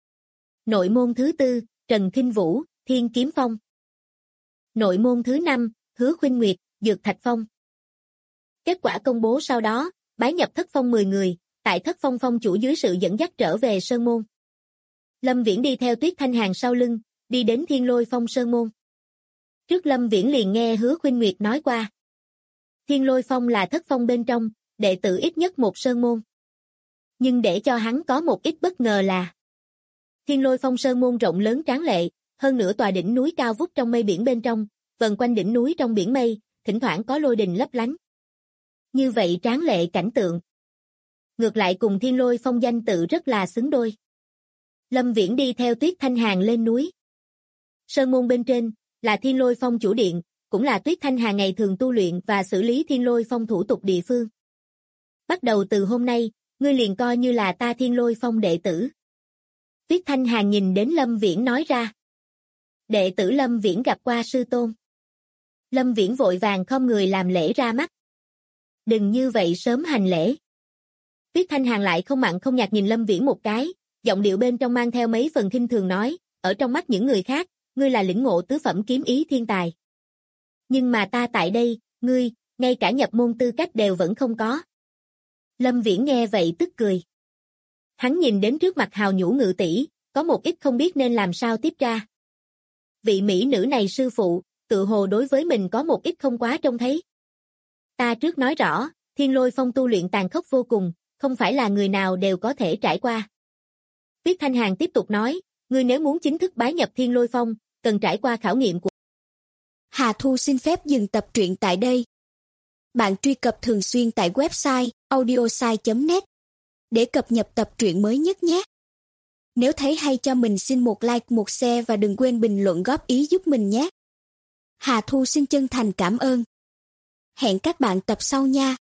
Nội môn thứ 4, Trần Khinh Vũ, Thiên Kiếm Phong. Nội môn thứ 5, Hứa Khuynh Nguyệt, Dược Thạch Phong. Kết quả công bố sau đó, bái nhập Thất Phong 10 người, tại Thất Phong phong chủ dưới sự dẫn dắt trở về sơn môn. Lâm Viễn đi theo Tuyết Thanh Hàn sau lưng, đi đến Thiên Lôi Phong sơn môn. Trước Lâm Viễn liền nghe Hứa Khuynh Nguyệt nói qua. Thiên Lôi Phong là Thất Phong bên trong, đệ tử ít nhất một sơn môn. Nhưng để cho hắn có một ít bất ngờ là Thiên Lôi Phong sơn môn rộng lớn tráng lệ, hơn nữa tòa đỉnh núi cao vút trong mây biển bên trong, vần quanh đỉnh núi trong biển mây, thỉnh thoảng có lôi đình lấp lánh. Như vậy tráng lệ cảnh tượng. Ngược lại cùng Thiên Lôi Phong danh tự rất là xứng đôi. Lâm Viễn đi theo Tuyết Thanh Hàn lên núi. Sơn môn bên trên là Thiên Lôi Phong chủ điện, cũng là Tuyết Thanh Hàn ngày thường tu luyện và xử lý Thiên Lôi Phong thủ tục địa phương. Bắt đầu từ hôm nay, ngươi liền coi như là ta Thiên Lôi Phong đệ tử. Tuyết Thanh Hàn nhìn đến Lâm Viễn nói ra. Đệ tử Lâm Viễn gặp qua sư tôn. Lâm Viễn vội vàng khom người làm lễ ra mắt. Đừng như vậy sớm hành lễ. Tuyết Thanh Hàn lại không mặn không nhạt nhìn Lâm Viễn một cái, giọng điệu bên trong mang theo mấy phần khinh thường nói, ở trong mắt những người khác, ngươi là lĩnh ngộ tứ phẩm kiếm ý thiên tài. Nhưng mà ta tại đây, ngươi, ngay cả nhập môn tư cách đều vẫn không có. Lâm Viễn nghe vậy tức cười. Hắn nhìn đến trước mặt hào nhũ ngự tỷ, có một ít không biết nên làm sao tiếp ra. Vị mỹ nữ này sư phụ, tự hồ đối với mình có một ít không quá trông thấy. Ta trước nói rõ, Thiên Lôi Phong tu luyện tàn khốc vô cùng, không phải là người nào đều có thể trải qua. Tuyết Thanh Hàn tiếp tục nói, ngươi nếu muốn chính thức bái nhập Thiên Lôi Phong, cần trải qua khảo nghiệm của. Hà Thu xin phép dừng tập truyện tại đây. Bạn truy cập thường xuyên tại website audiosai.net để cập nhật tập truyện mới nhất nhé. Nếu thấy hay cho mình xin một like, một share và đừng quên bình luận góp ý giúp mình nhé. Hà Thu xin chân thành cảm ơn. Hẹn các bạn tập sau nha.